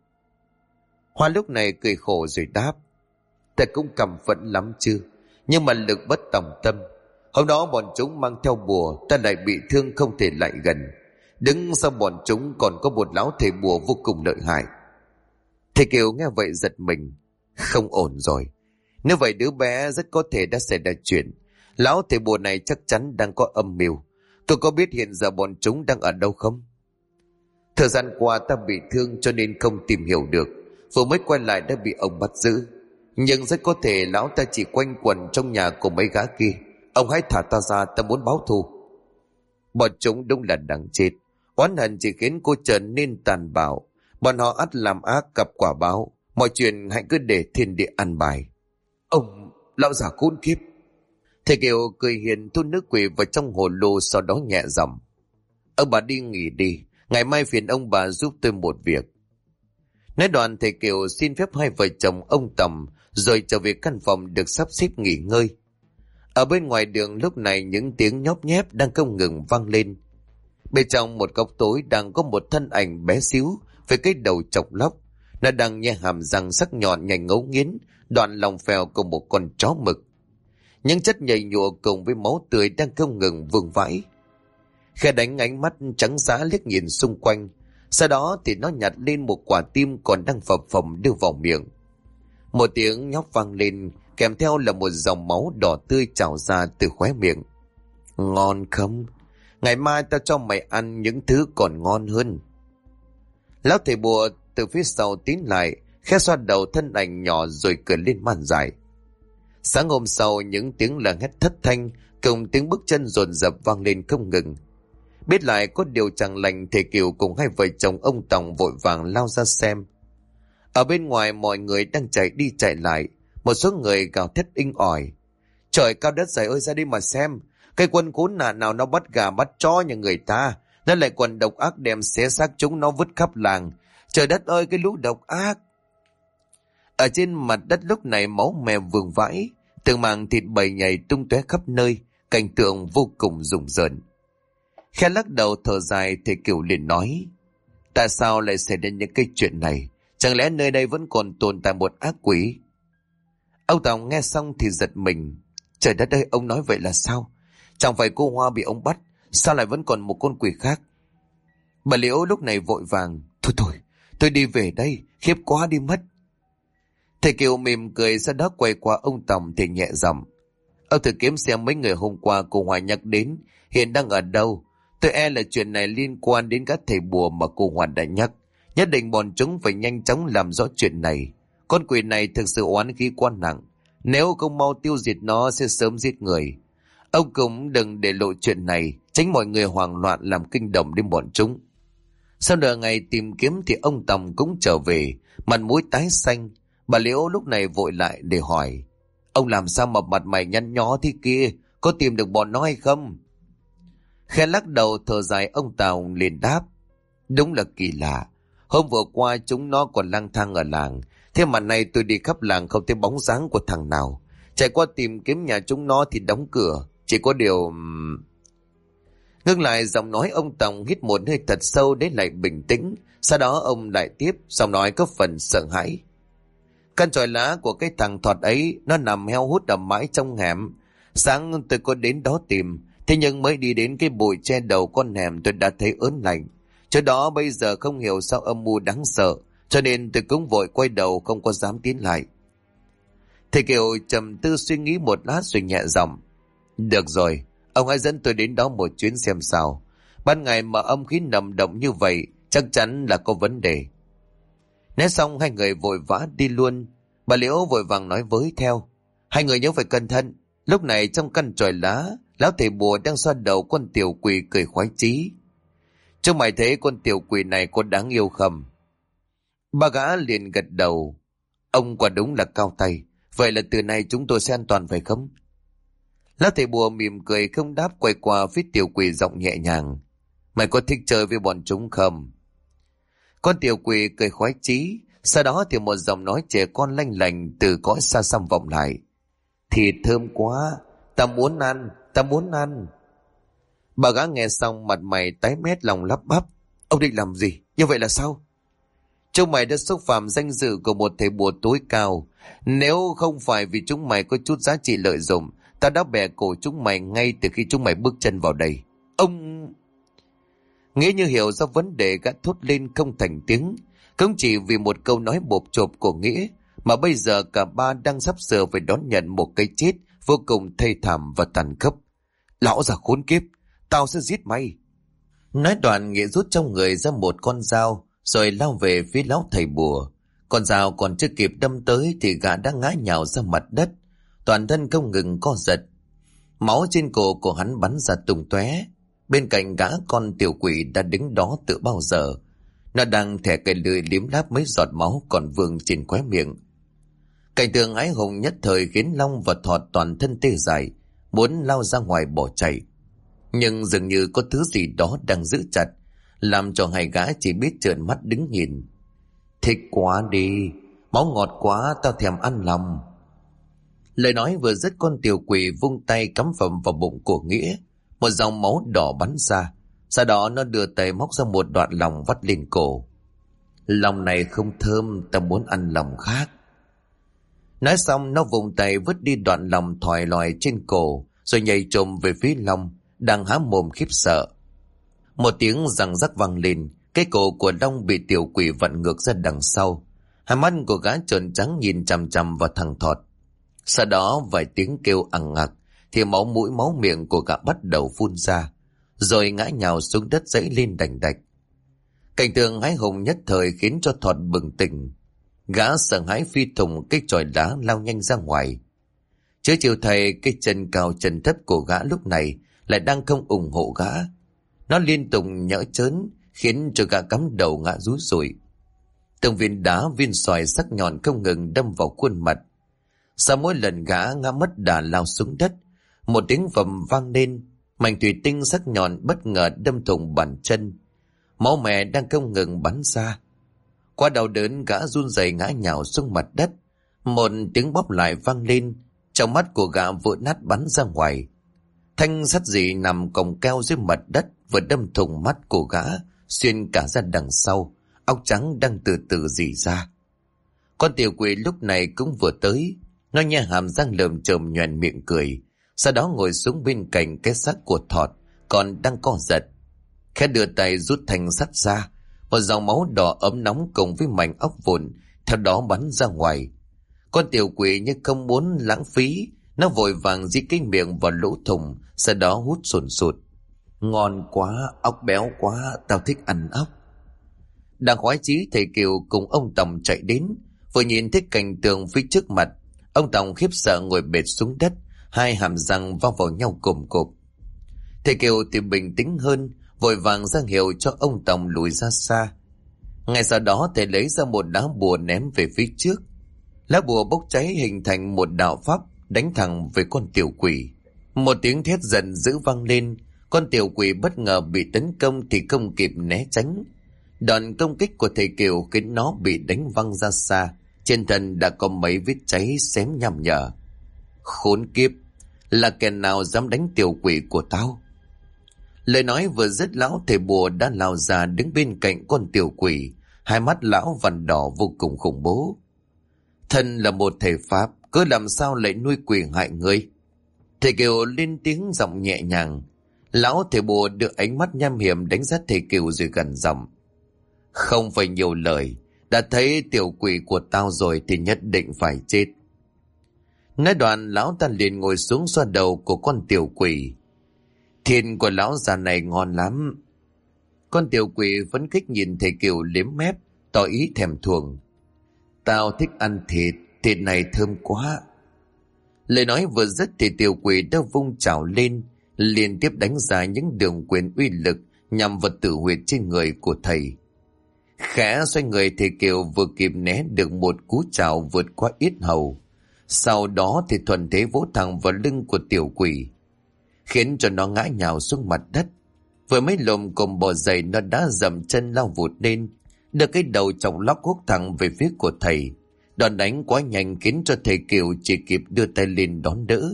Hoa lúc này cười khổ rồi đáp: ta cũng căm phẫn lắm chứ, nhưng mà lực bất tòng tâm. Hôm đó bọn chúng mang theo bùa, ta lại bị thương không thể lại gần. Đứng sau bọn chúng còn có một lão thầy bùa vô cùng lợi hại. Thầy Kiều nghe vậy giật mình. Không ổn rồi. Nếu vậy đứa bé rất có thể đã xảy ra chuyện. Lão thầy bùa này chắc chắn đang có âm mưu. Tôi có biết hiện giờ bọn chúng đang ở đâu không? Thời gian qua ta bị thương cho nên không tìm hiểu được. Vừa mới quay lại đã bị ông bắt giữ. Nhưng rất có thể lão ta chỉ quanh quẩn trong nhà của mấy gã kia. Ông hãy thả ta ra, ta muốn báo thù. Bọn chúng đúng là đáng chết. Oán hận chỉ khiến cô trở nên tàn bạo. Bọn họ ắt làm ác gặp quả báo. Mọi chuyện hãy cứ để thiên địa ăn bài. Ông, lão già khốn kiếp. Thầy Kiều cười hiền thu nước quỷ vào trong hồ lô, sau đó nhẹ giọng: ông bà đi nghỉ đi, ngày mai phiền ông bà giúp tôi một việc. Nói đoạn thầy Kiều xin phép hai vợ chồng ông Tầm rồi trở về căn phòng được sắp xếp nghỉ ngơi. Ở bên ngoài đường lúc này những tiếng nhóp nhép đang không ngừng vang lên. Bên trong một góc tối đang có một thân ảnh bé xíu với cái đầu chọc lóc. Nó đang nhe hàm răng sắc nhọn nhanh ngấu nghiến, đoạn lòng phèo cùng một con chó mực. Những chất nhầy nhụa cùng với máu tươi đang không ngừng vương vãi. Khe đánh ánh mắt trắng giá liếc nhìn xung quanh. Sau đó thì nó nhặt lên một quả tim còn đang phập phồng đưa vào miệng. Một tiếng nhóc vang lên, kèm theo là một dòng máu đỏ tươi trào ra từ khóe miệng. Ngon không? Ngày mai tao cho mày ăn những thứ còn ngon hơn. Lão thầy bùa từ phía sau tiến lại, khẽ xoa đầu thân ảnh nhỏ rồi cười lên man dại. Sáng hôm sau, những tiếng la hét thất thanh cùng tiếng bước chân dồn dập vang lên không ngừng. Biết lại có điều chẳng lành, thầy Kiều cùng hai vợ chồng ông Tòng vội vàng lao ra xem. Ở bên ngoài mọi người đang chạy đi chạy lại, một số người gào thét inh ỏi. Trời cao đất dày ơi, ra đi mà xem, cái quân khốn nạn nào nó bắt gà bắt chó nhà người ta, nó lại còn độc ác đem xé xác chúng nó vứt khắp làng. Trời đất ơi, cái lũ độc ác. Ở trên mặt đất lúc này máu me vương vãi, từng mảng thịt bầy nhầy tung tóe khắp nơi, cảnh tượng vô cùng rùng rợn. Khẽ lắc đầu thở dài, thầy Kiều liền nói: tại sao lại xảy ra những cái chuyện này? Chẳng lẽ nơi đây vẫn còn tồn tại một ác quỷ? Ông Tòng nghe xong thì giật mình. Trời đất ơi, ông nói vậy là sao? Chẳng phải cô Hoa bị ông bắt, sao lại vẫn còn một con quỷ khác? Bà Liễu lúc này vội vàng: Thôi, tôi đi về đây, khiếp quá đi mất. Thầy Kiều mỉm cười, sau đó quay qua ông Tòng thì nhẹ giọng: ông thử kiếm xem mấy người hôm qua cô Hoa nhắc đến hiện đang ở đâu. Tôi e là chuyện này liên quan đến các thầy bùa mà cô Hoa đã nhắc. Nhất định bọn chúng phải nhanh chóng làm rõ chuyện này. Con quỷ này thực sự oán khí quá nặng. Nếu không mau tiêu diệt nó sẽ sớm giết người. Ông cũng đừng để lộ chuyện này, tránh mọi người hoảng loạn làm kinh động đến bọn chúng. Sau nửa ngày tìm kiếm thì ông Tòng cũng trở về, mặt mũi tái xanh. Bà Liễu lúc này vội lại để hỏi: ông làm sao mà mặt mày nhăn nhó thế kia, có tìm được bọn nó hay không? Khẽ lắc đầu thở dài, ông Tào liền đáp: đúng là kỳ lạ. Hôm vừa qua chúng nó còn lang thang ở làng, thế mà nay tôi đi khắp làng không thấy bóng dáng của thằng nào. Chạy qua tìm kiếm nhà chúng nó thì đóng cửa, Chỉ có điều... Ngưng lại giọng nói ông Tòng, hít một hơi thật sâu để lại bình tĩnh. Sau đó ông lại tiếp, giọng nói có phần sợ hãi. Căn chòi lá của cái thằng Thọt ấy nó nằm heo hút ở mãi trong hẻm. Sáng tôi có đến đó tìm, thế nhưng mới đi đến cái bụi che đầu con hẻm tôi đã thấy ớn lạnh. Chỗ đó bây giờ không hiểu sao âm mưu đáng sợ, cho nên tôi cũng vội quay đầu không có dám tiến lại. Thầy Kiều trầm tư suy nghĩ một lát rồi nhẹ giọng. Được rồi, ông hãy dẫn tôi đến đó một chuyến xem sao. Ban ngày mà âm khí nồng đậm như vậy chắc chắn là có vấn đề. Nói xong hai người vội vã đi luôn. Bà Liễu vội vàng nói với theo. Hai người nhớ phải cẩn thận. Lúc này trong căn chòi lá, lão thầy bùa đang xoa đầu con tiểu quỷ cười khoái chí. Chúng mày thấy con tiểu quỷ này có đáng yêu không? Ba gã liền gật đầu. Ông quả đúng là cao tay. Vậy là từ nay chúng tôi sẽ an toàn phải không? Lão thầy bùa mỉm cười không đáp, quay qua phía tiểu quỷ giọng nhẹ nhàng. Mày có thích chơi với bọn chúng không? Con tiểu quỷ cười khoái chí. Sau đó thì một giọng nói trẻ con lanh lành từ cõi xa xăm vọng lại. Thịt thơm quá, ta muốn ăn, ta muốn ăn. Bà gã nghe xong mặt mày tái mét, lòng lắp bắp. Ông định làm gì? Như vậy là sao? Chúng mày đã xúc phạm danh dự của một thầy bùa tối cao. Nếu không phải vì chúng mày có chút giá trị lợi dụng, ta đã bẻ cổ chúng mày ngay từ khi chúng mày bước chân vào đây. Ông... Nghĩ như hiểu ra vấn đề, gã thốt lên không thành tiếng. Không chỉ vì một câu nói bộp chộp của Nghĩa, mà bây giờ cả ba đang sắp sửa phải đón nhận một cái chết vô cùng thê thảm và tàn khốc. Lão già khốn kiếp, tao sẽ giết mày. Nói đoạn Nghĩa rút trong người ra một con dao, rồi lao về phía lão thầy bùa. Con dao còn chưa kịp đâm tới thì gã đã ngã nhào ra mặt đất, toàn thân không ngừng co giật. Máu trên cổ của hắn bắn ra tung tóe. Bên cạnh gã con tiểu quỷ đã đứng đó từ bao giờ. Nó đang thẻ cây lưỡi liếm láp mấy giọt máu còn vương trên khóe miệng. Cảnh tượng ái hùng nhất thời khiến Long và Thọt toàn thân tê dại, muốn lao ra ngoài bỏ chạy. Nhưng dường như có thứ gì đó đang giữ chặt, làm cho hai gã chỉ biết trợn mắt đứng nhìn. Thích quá đi, máu ngọt quá, tao thèm ăn lòng. Lời nói vừa dứt, con tiểu quỷ vung tay cắm phẩm vào bụng của Nghĩa. Một dòng máu đỏ bắn ra. Sau đó nó đưa tay móc ra một đoạn lòng vắt lên cổ. Lòng này không thơm, ta muốn ăn lòng khác. Nói xong nó vùng tay vứt đi đoạn lòng thòi lòi trên cổ, rồi nhảy trồm về phía Long đang há mồm khiếp sợ. Một tiếng răng rắc vang lên, cái cổ của Long bị tiểu quỷ vặn ngược ra đằng sau. Hai mắt của gã trợn trắng nhìn chằm chằm vào thằng Thọt. Sau đó vài tiếng kêu ằng ặc thì máu mũi máu miệng của gã bắt đầu phun ra, rồi ngã nhào xuống đất dãy lên đành đạch. Cảnh tượng hái hùng nhất thời khiến cho Thọt bừng tỉnh. Gã sợ hãi phi thùng cái chòi lá lao nhanh ra ngoài. Chớ chiều thầy, cái chân cao chân thấp của gã lúc này lại đang không ủng hộ gã. Nó liên tục nhỡ chớn khiến cho gã cắm đầu ngã rúi rủi. Từng viên đá viên xoài sắc nhọn không ngừng đâm vào khuôn mặt. Sau mỗi lần gã ngã mất đà lao xuống đất, một tiếng vầm vang lên, mảnh thủy tinh sắc nhọn bất ngờ đâm thủng bàn chân. Máu mè đang không ngừng bắn ra. Qua đau đớn, gã run rẩy ngã nhào xuống mặt đất. Một tiếng bóp lại vang lên, trong mắt của gã vỡ nát bắn ra ngoài. Thanh sắt dị nằm còng keo dưới mặt đất vừa đâm thủng mắt của gã, xuyên cả ra đằng sau. Óc trắng đang từ từ rỉ ra. Con tiểu quỷ lúc này cũng vừa tới. Nó nhe hàm răng lởm chởm nhoẻn miệng cười, sau đó ngồi xuống bên cạnh cái xác của Thọt còn đang co giật. Khẽ đưa tay rút thanh sắt ra, một dòng máu đỏ ấm nóng cùng với mảnh óc vụn theo đó bắn ra ngoài. Con tiểu quỷ như không muốn lãng phí, nó vội vàng dí cái miệng vào lỗ thủng, sau đó hút sùn sụt. Ngon quá, ốc béo quá, tao thích ăn ốc. Đang khoái chí, thầy Kiều cùng ông Tòng chạy đến, vừa nhìn thấy cảnh tượng phía trước mặt, ông Tòng khiếp sợ ngồi bệt xuống đất, hai hàm răng va vào nhau cồm cộp. Thầy Kiều thì bình tĩnh hơn, vội vàng ra hiệu cho ông Tòng lùi ra xa. Ngay sau đó thầy lấy ra một đá bùa ném về phía trước. Lá bùa bốc cháy hình thành một đạo pháp đánh thẳng về con tiểu quỷ. Một tiếng thét giận dữ vang lên, con tiểu quỷ bất ngờ bị tấn công thì không kịp né tránh. Đòn công kích của thầy Kiều khiến nó bị đánh văng ra xa, trên thân đã có mấy vết cháy xém nham nhở. Khốn kiếp, Là kẻ nào dám đánh tiểu quỷ của tao? Lời nói vừa dứt, lão thầy bùa đã lao ra đứng bên cạnh con tiểu quỷ. Hai mắt lão vằn đỏ vô cùng khủng bố. Thân là một thầy Pháp, cứ làm sao lại nuôi quỷ hại người? Thầy Kiều lên tiếng giọng nhẹ nhàng. Lão thầy bùa đưa ánh mắt nham hiểm đánh giá thầy Kiều rồi gần giọng. Không phải nhiều lời, đã thấy tiểu quỷ của tao rồi thì nhất định phải chết. Nói đoạn lão ta liền ngồi xuống xoa đầu của con tiểu quỷ. Thiên của lão già này ngon lắm. Con tiểu quỷ phấn khích nhìn thầy Kiều liếm mép, tỏ ý thèm thuồng. Tao thích ăn thịt, thịt này thơm quá. Lời nói vừa dứt thì tiểu quỷ đã vung chảo lên, liên tiếp đánh ra những đường quyền uy lực nhằm vào tử huyệt trên người của thầy. Khẽ xoay người, thầy Kiều vừa kịp né được một cú chảo vượt qua yết hầu. Sau đó thì thuần thế vỗ thẳng vào lưng của tiểu quỷ, khiến cho nó ngã nhào xuống mặt đất. Vừa mới lồm cồm bò dậy, nó đã dậm chân lao vụt lên, đưa cái đầu chọc lóc húc thẳng về phía của thầy. Đòn đánh quá nhanh khiến cho thầy Kiều chỉ kịp đưa tay lên đón đỡ.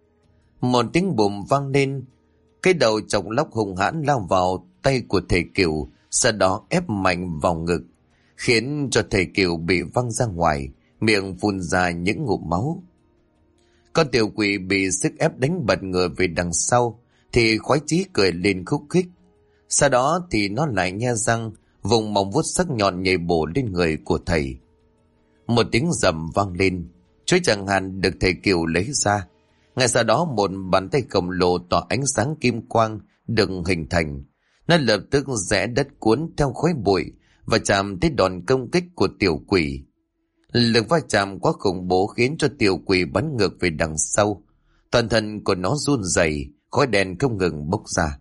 Một tiếng bùm vang lên, cái đầu chọc lóc hung hãn lao vào tay của thầy Kiều, sau đó ép mạnh vào ngực, khiến cho thầy Kiều bị văng ra ngoài, miệng phun ra những ngụm máu. Con tiểu quỷ bị sức ép đánh bật người về đằng sau thì khoái chí cười lên khúc khích. Sau đó thì nó lại nhe răng, vùng móng vuốt sắc nhọn nhảy bổ lên người của thầy. Một tiếng rầm vang lên, chuỗi chẳng hạn được thầy Kiều lấy ra. Ngay sau đó một bàn tay khổng lồ tỏa ánh sáng kim quang được hình thành. Nó lập tức rẽ đất cuốn theo khói bụi và chạm tới đòn công kích của tiểu quỷ. Lực va chạm quá khủng bố khiến cho tiểu quỷ bắn ngược về đằng sau. Toàn thân của nó run rẩy, khói đen không ngừng bốc ra.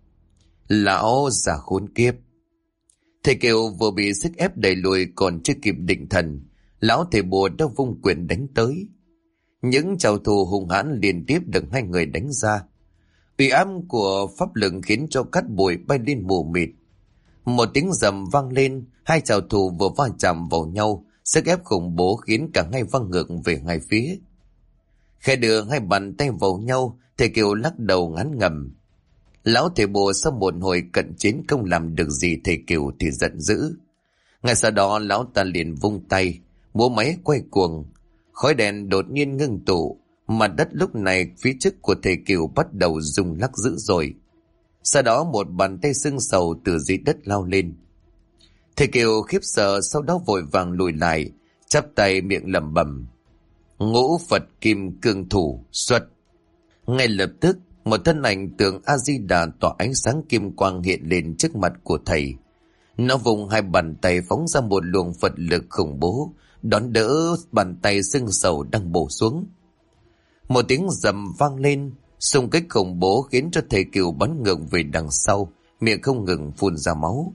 Lão già khốn kiếp! Thầy Kiều vừa bị sức ép đẩy lùi còn chưa kịp định thần, lão thầy bùa đã vung quyền đánh tới. Những trảo thủ hung hãn liên tiếp được hai người đánh ra. Uy áp của pháp lực khiến cho cát bụi bay lên mù mịt. Một tiếng rầm vang lên, hai trảo thủ vừa va chạm vào nhau, sức ép khủng bố khiến cả hai văng ngược về hai phía. Khi đưa hai bàn tay vào nhau, thầy Kiều lắc đầu ngán ngẩm. Lão thầy bùa sau một hồi cận chiến không làm được gì thầy Kiều thì giận dữ. Ngay sau đó lão ta liền vung tay, múa máy quay cuồng. Khói đèn đột nhiên ngưng tụ, mặt đất lúc này phía trước của thầy Kiều bắt đầu rung lắc dữ dội. Sau đó một bàn tay sưng sầu từ dưới đất lao lên. Thầy Kiều khiếp sợ, sau đó vội vàng lùi lại, chắp tay miệng lẩm bẩm: Ngũ Phật Kim Cương Thủ xuất. Ngay lập tức, một thân ảnh tượng A Di Đà tỏa ánh sáng kim quang hiện lên trước mặt của thầy. Nó vùng hai bàn tay phóng ra một luồng Phật lực khủng bố, đón đỡ bàn tay sưng sầu đang bổ xuống. Một tiếng rầm vang lên, xung kích khủng bố khiến cho thầy Kiều bắn ngược về đằng sau, miệng không ngừng phun ra máu.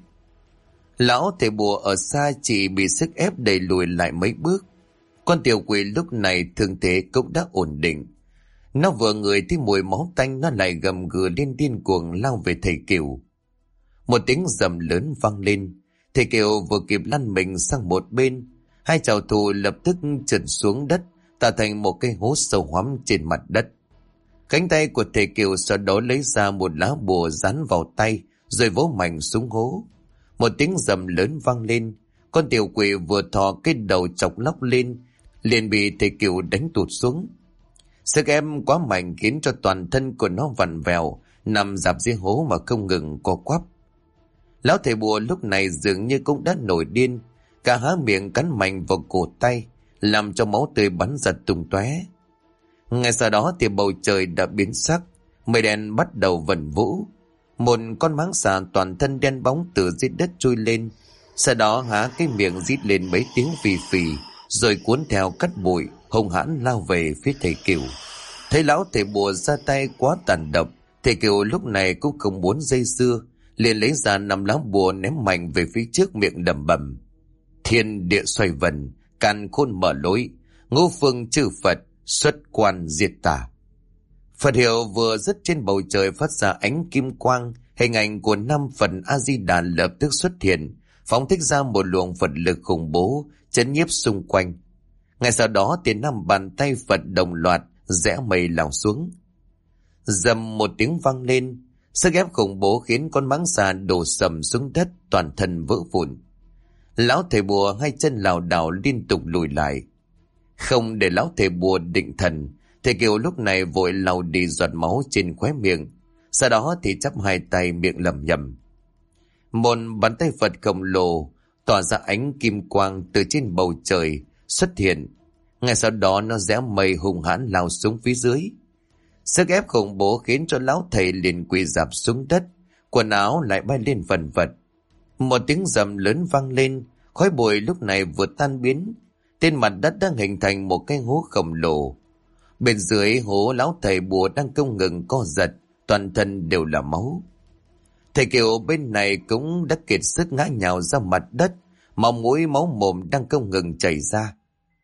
Lão thầy bùa ở xa chỉ bị sức ép đẩy lùi lại mấy bước. Con tiểu quỷ lúc này thương thế cũng đã ổn định. Nó vừa ngửi thấy mùi máu tanh, nó lại gầm gừ lên điên cuồng lao về thầy Kiều. Một tiếng rầm lớn vang lên, thầy Kiều vừa kịp lăn mình sang một bên, hai trảo thủ lập tức trượt xuống đất, tạo thành một cái hố sâu hoắm trên mặt đất. Cánh tay của thầy Kiều sau đó lấy ra một lá bùa dán vào tay, rồi vỗ mạnh xuống hố. Một tiếng rầm lớn vang lên, con tiểu quỷ vừa thò cái đầu chọc lóc lên, liền bị thầy Kiều đánh tụt xuống. Sức ép quá mạnh khiến cho toàn thân của nó vặn vẹo, nằm dạp dưới hố mà không ngừng co quắp. Lão thầy bùa lúc này dường như cũng đã nổi điên, cả há miệng cắn mạnh vào cổ tay, làm cho máu tươi bắn giật tung tóe. Ngay sau đó thì bầu trời đã biến sắc, mây đen bắt đầu vần vũ. Một con máng xà toàn thân đen bóng từ dưới đất trôi lên, sau đó há cái miệng rít lên mấy tiếng phì phì, rồi cuốn theo cát bụi hung hãn lao về phía thầy Kiều. Thấy lão thầy bùa ra tay quá tàn độc, thầy Kiều lúc này cũng không muốn dây dưa, liền lấy ra 5 lá bùa ném mạnh về phía trước, miệng lẩm bẩm: Thiên địa xoay vần, càn khôn mở lối, ngũ phương chư Phật, xuất quan diệt tà. Phật hiệu vừa dứt, trên bầu trời phát ra ánh kim quang, hình ảnh của 5 Phật A Di Đà lập tức xuất hiện, phóng thích ra một luồng Phật lực khủng bố chấn nhiếp xung quanh. Ngay sau đó thì 5 bàn tay Phật đồng loạt rẽ mây lao xuống. Dầm một tiếng vang lên, sức ép khủng bố khiến con mãng xà đổ sầm xuống đất, toàn thân vỡ vụn. Lão thầy bùa hai chân lảo đảo liên tục lùi lại. Không để lão thầy bùa định thần, thầy Kiều lúc này vội lau đi giọt máu trên khóe miệng, sau đó thì chắp hai tay miệng lẩm nhẩm. Một bàn tay Phật khổng lồ tỏa ra ánh kim quang từ trên bầu trời xuất hiện. Ngay sau đó nó giẽ mây hung hãn lao xuống phía dưới. Sức ép khủng bố khiến cho lão thầy liền quỳ rạp xuống đất, quần áo lại bay lên phần phật. Một tiếng rầm lớn vang lên, khói bụi lúc này vừa tan biến. Trên mặt đất đang hình thành một cái hố khổng lồ. Bên dưới hố, lão thầy bùa đang không ngừng co giật, toàn thân đều là máu. Thầy Kiều bên này cũng đã kiệt sức ngã nhào ra mặt đất, máu mũi máu mồm đang không ngừng chảy ra.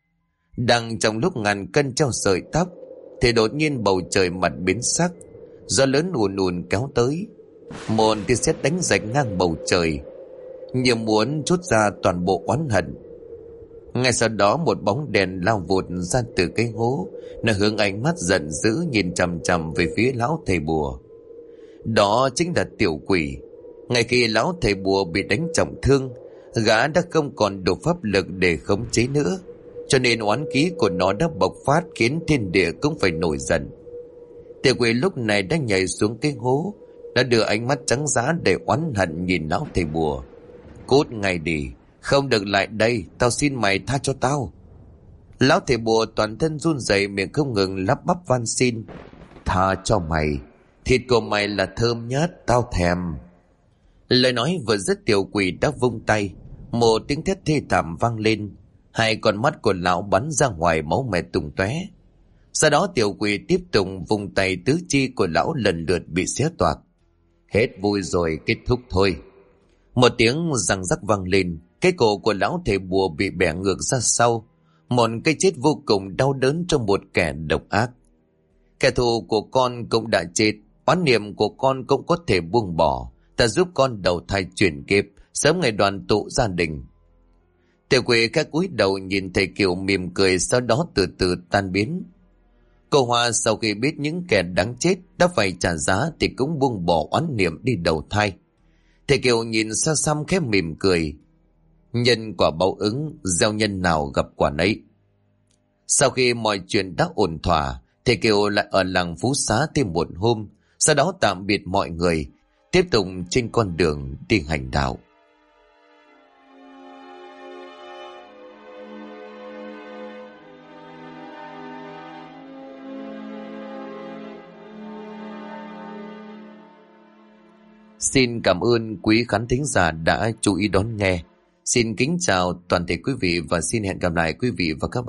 Đang trong lúc ngàn cân treo sợi tóc, thì đột nhiên bầu trời mặt biến sắc, gió lớn ùn ùn kéo tới. Một tia sét đánh rạch ngang bầu trời, như muốn trút ra toàn bộ oán hận. Ngay sau đó một bóng đèn lao vụt ra từ cái hố, nó hướng ánh mắt giận dữ nhìn chằm chằm về phía lão thầy bùa. Đó chính là tiểu quỷ. Ngay khi lão thầy bùa bị đánh trọng thương, gã đã không còn đủ pháp lực để khống chế nữa, cho nên oán khí của nó đã bộc phát, khiến thiên địa cũng phải nổi giận. Tiểu quỷ lúc này đã nhảy xuống cái hố, đã đưa ánh mắt trắng giá để oán hận nhìn lão thầy bùa. Cút ngay đi, không được lại đây, tao xin mày tha cho tao. Lão thầy bùa toàn thân run rẩy, miệng không ngừng lắp bắp van xin. Tha cho mày, thịt của mày là thơm nhất, tao thèm. Lời nói vừa dứt, tiểu quỷ đã vung tay, một tiếng thét thê thảm vang lên. Hai con mắt của lão bắn ra ngoài, máu me tung tóe. Sau đó tiểu quỷ tiếp tục vung tay, tứ chi của lão lần lượt bị xé toạc. Hết vui rồi, kết thúc thôi. Một tiếng răng rắc vang lên, cái cổ của lão thầy bùa bị bẻ ngược ra sau. Một cái chết vô cùng đau đớn trong một kẻ độc ác. Kẻ thù của con cũng đã chết, oán niệm của con cũng có thể buông bỏ. Ta giúp con đầu thai chuyển kiếp, sớm ngày đoàn tụ gia đình. Tiểu quỷ khẽ cúi đầu nhìn thầy Kiều mỉm cười, sau đó từ từ tan biến. Cô Hoa sau khi biết những kẻ đáng chết đã phải trả giá thì cũng buông bỏ oán niệm đi đầu thai. Thầy Kiều nhìn xa xăm khẽ mỉm cười. Nhân quả báo ứng, gieo nhân nào gặp quả nấy. Sau khi mọi chuyện đã ổn thỏa, thầy Kiều lại ở làng Phú Xá thêm một hôm, sau đó tạm biệt mọi người, tiếp tục trên con đường đi hành đạo. Xin cảm ơn quý khán thính giả đã chú ý đón nghe. Xin kính chào toàn thể quý vị và xin hẹn gặp lại quý vị và các bạn.